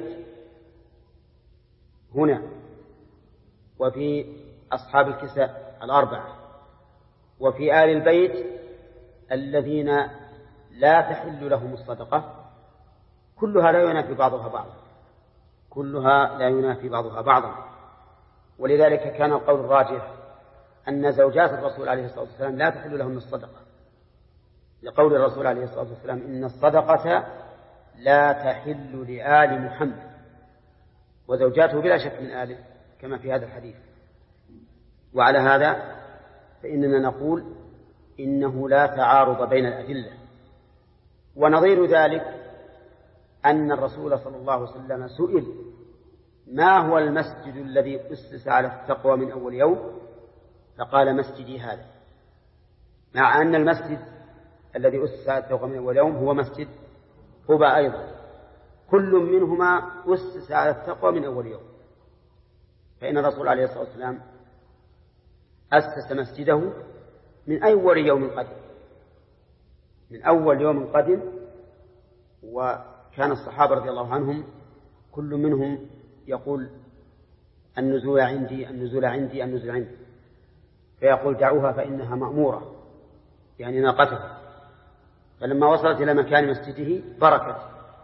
هنا وفي أصحاب الكساء الأربعة وفي آل البيت الذين لا تحل لهم الصدقة كلها لا ينافي بعضها بعضا، ولذلك كان القول الراجح أن زوجات الرسول عليه الصلاة والسلام لا تحل لهم الصدقة، لقول الرسول عليه الصلاة والسلام إن الصدقة لا تحل لآل محمد، وزوجاته بلا شك من آله كما في هذا الحديث. وعلى هذا فإننا نقول إنه لا تعارض بين الأدلة. ونظير ذلك أن الرسول صلى الله عليه وسلم سئل ما هو المسجد الذي أسس على التقوى من أول يوم، فقال مسجدي هذا، مع أن المسجد الذي أسس على التقوى من أول يوم هو مسجد قباء أيضا، كل منهما أسس على التقوى من أول يوم. فإن الرسول عليه الصلاة والسلام أسس مسجده من أول يوم قدم، وكان الصحابة رضي الله عنهم كل منهم يقول النزول عندي، فيقول دعوها فإنها مأمورة، يعني ناقته، فلما وصلت إلى مكان مسجده بركت،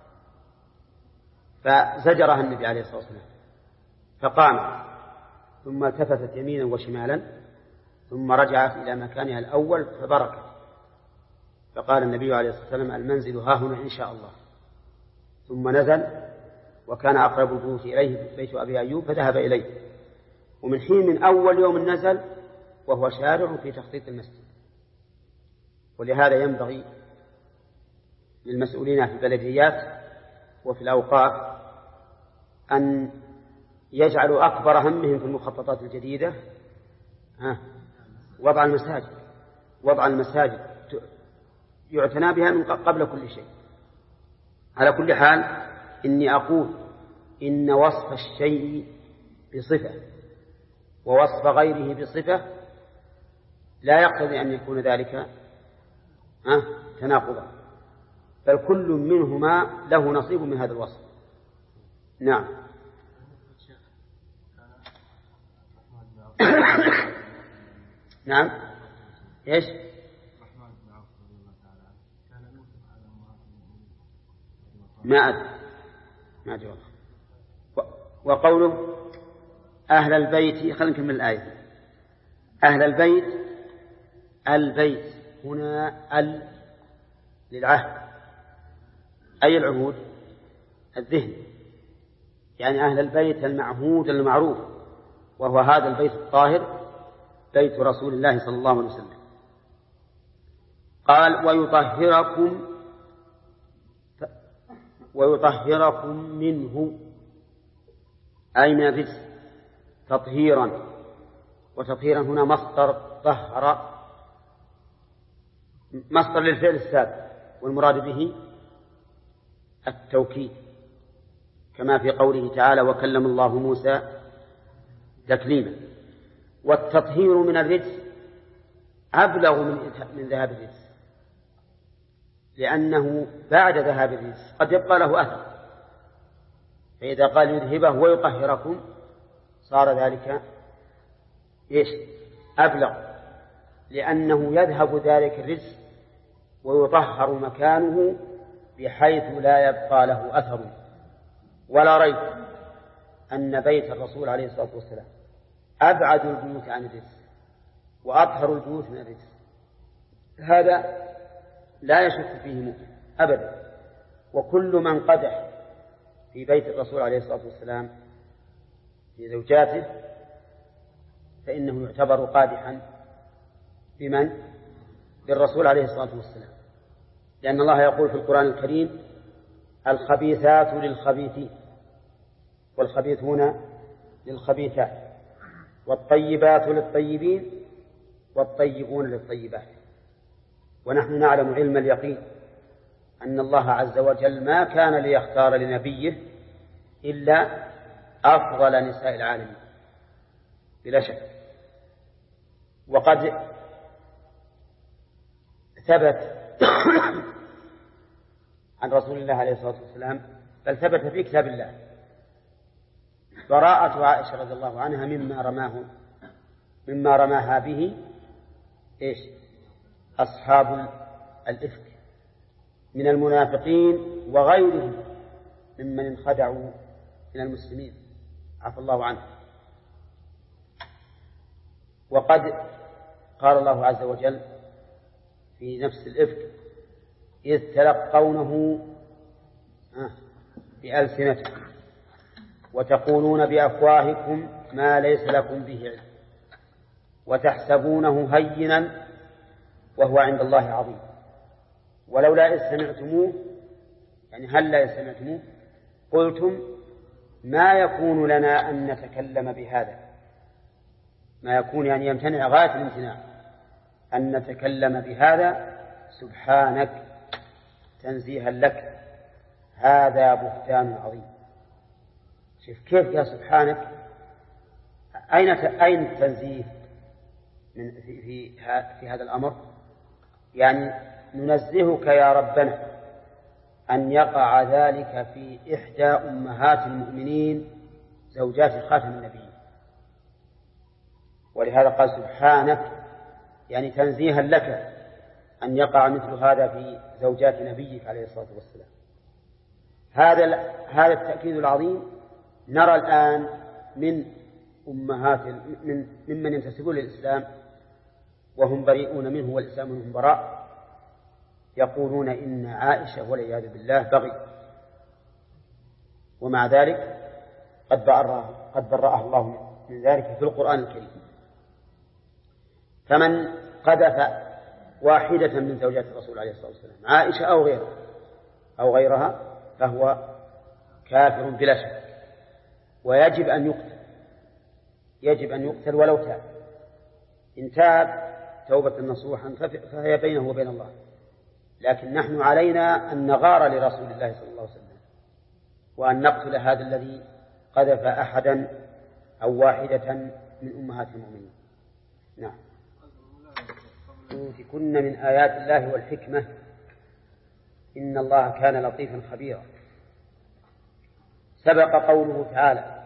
فزجرها النبي عليه الصلاة والسلام فقام ثم التفتت يمينا وشمالا ثم رجعت إلى مكانها الأول فبركت، فقال النبي عليه الصلاة والسلام المنزل ها هنا إن شاء الله، ثم نزل وكان أقرب البيوت إليه بيت أبي أيوب فذهب إليه، ومن حين من أول يوم نزل وهو شارع في تخطيط المسجد. ولهذا ينبغي للمسؤولين في البلديات وفي الأوقاف أن يجعلوا أكبر همهم في المخططات الجديدة وضع المساجد يعتنى بها من قبل كل شيء. على كل حال إني أقول إن وصف الشيء بصفة ووصف غيره بصفة لا يقتضي أن يكون ذلك تناقضا، بل كل منهما له نصيب من هذا الوصف. نعم. نعم. إيش؟ ما أدري، ما أدري. وقوله أهل البيت، خلينا نكمل الآية. أهل البيت، البيت هنا للعهد، أي العهود؟ الذهن، يعني أهل البيت المعهود المعروف، وهو هذا البيت الطاهر بيت رسول الله صلى الله عليه وسلم. قال ويطهركم منه، أي من الرجس، تطهيرا. وتطهيرا هنا مصدر طهر، مصدر للفعل السابق، والمراد به التوكيد، كما في قوله تعالى وكلم الله موسى تكليما. والتطهير من الرجس أبلغ من ذهاب الرجس، لأنه بعد ذهاب الرجس قد يبقى له أثر، فإذا قال يذهبه ويطهركم صار ذلك أبلغ، لأنه يذهب ذلك الرجس ويطهر مكانه بحيث لا يبقى له أثر. ولا ريب أن بيت الرسول عليه الصلاة والسلام أبعد البيوت عن الرجس وأطهر البيوت من الرجس، هذا لا يشك فيه مؤمن أبدا. وكل من قدح في بيت الرسول عليه الصلاة والسلام في زوجاته فإنه يعتبر قادحا بمن؟ بالرسول عليه الصلاة والسلام، لأن الله يقول في القرآن الكريم الخبيثات للخبيثين والخبيثون للخبيثات والطيبات للطيبين والطيبون للطيبات. ونحن نعلم علم اليقين أن الله عز وجل ما كان ليختار لنبيه إلا أفضل نساء العالمين بلا شك. وقد ثبت عن رسول الله عليه الصلاة والسلام، بل ثبت في كتاب الله، براءة عائشة رضي الله عنها مما رماها به أصحاب الإفك من المنافقين وغيرهم ممن انخدعوا من المسلمين، عفى الله عنه. وقد قال الله عز وجل في نفس الإفك إذ تلقونه بألسنتكم وتقولون بأفواهكم ما ليس لكم به علم وتحسبونه هينا وهو عند الله عظيم ولولا إذ سمعتموه، يعني هل إذ سمعتموه قلتم ما يكون لنا أن نتكلم بهذا، ما يكون يعني يمتنع غاية الامتناع أن نتكلم بهذا، سبحانك تنزيها لك هذا بهتان عظيم. شوف كيف يا سبحانك، أين التنزيه في هذا الأمر؟ يعني ننزهك يا ربنا أن يقع ذلك في إحدى أمهات المؤمنين زوجات خاتم النبي، ولهذا قال سبحانك يعني تنزيها لك أن يقع مثل هذا في زوجات نبيك عليه الصلاة والسلام. هذا التأكيد العظيم نرى الآن من أمهات ممن ينتسبون للإسلام وهم بريئون منه والإسلام منهم براء، يقولون إن عائشة والعياذ بالله بغي، ومع ذلك قد برأه الله من ذلك في القرآن الكريم. فمن قذف واحدة من زوجات الرسول عليه الصلاة والسلام عائشة أو غيرها فهو كافر بلا شك، ويجب أن يقتل ولو تاب. إن تاب توبة نصوحا فهي بينه وبين الله، لكن نحن علينا أن نغار لرسول الله صلى الله عليه وسلم وأن نقتل هذا الذي قذف أحدا أو واحدة من أمهات المؤمنين. نعم. يؤتكن من آيات الله والحكمة إن الله كان لطيفا خبيرا. سبق قوله تعالى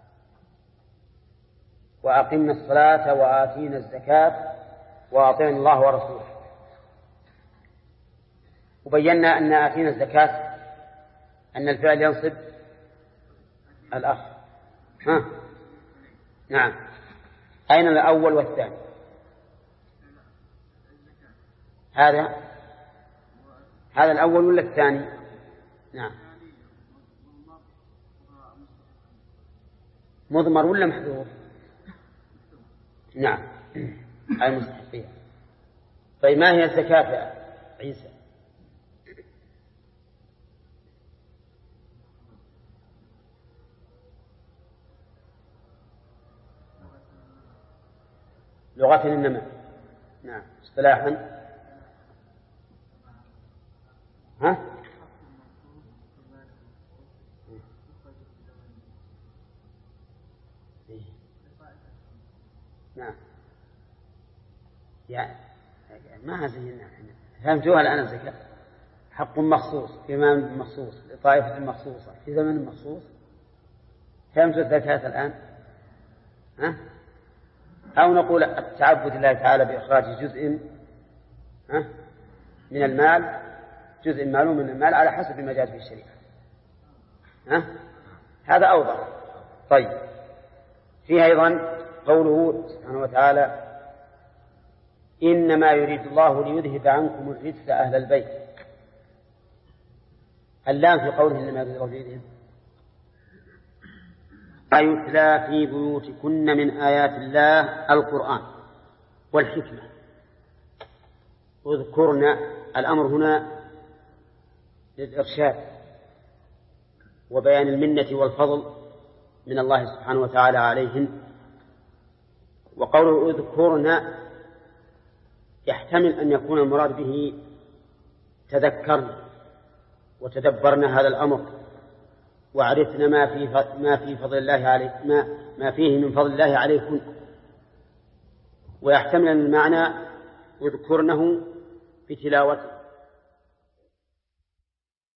وأقمنا الصلاة وآتينا الزكاة وأطعنا الله ورسوله، وبينا أن آتينا الزكاة أن الفعل ينصب الأخ. نعم. أين الأول والثاني؟ هذا الأول ولا الثاني؟ نعم. مضمر ولا محذوف؟ نعم، أي مستحقية. طيب ما هي الزكاة يا عيسى؟ لغة النماء. نعم. اصطلاحا نعم. يعني ما زينا فهمتوها الآن. الزكاة حق مخصوص في مال مخصوص لطائفة مخصوصة في زمن مخصوص. فهمتوا الزكاة الآن؟ أو نقول التعبد لله تعالى بإخراج جزء من المال، جزء معلوم من المال على حسب ما جاءت في الشريعة. هذا أوضح. طيب فيها أيضا قوله سبحانه وتعالى إنما يريد الله ليذهب عنكم الرجس أهل البيت. اللام في قوله إنما يريد الله ليذهب يتلى في بيوتكن من آيات الله القرآن والحكمة. اذكرنا الأمر هنا للإرشاد وبيان المنة والفضل من الله سبحانه وتعالى عليهن. وقوله اذكرنا يحتمل أن يكون المراد به تذكرنا وتدبرنا هذا الأمر وعرفنا ما في فضل الله عليه ما فيه من فضل الله عليكم. ويحتمل أن المعنى اذكرنه بتلاوته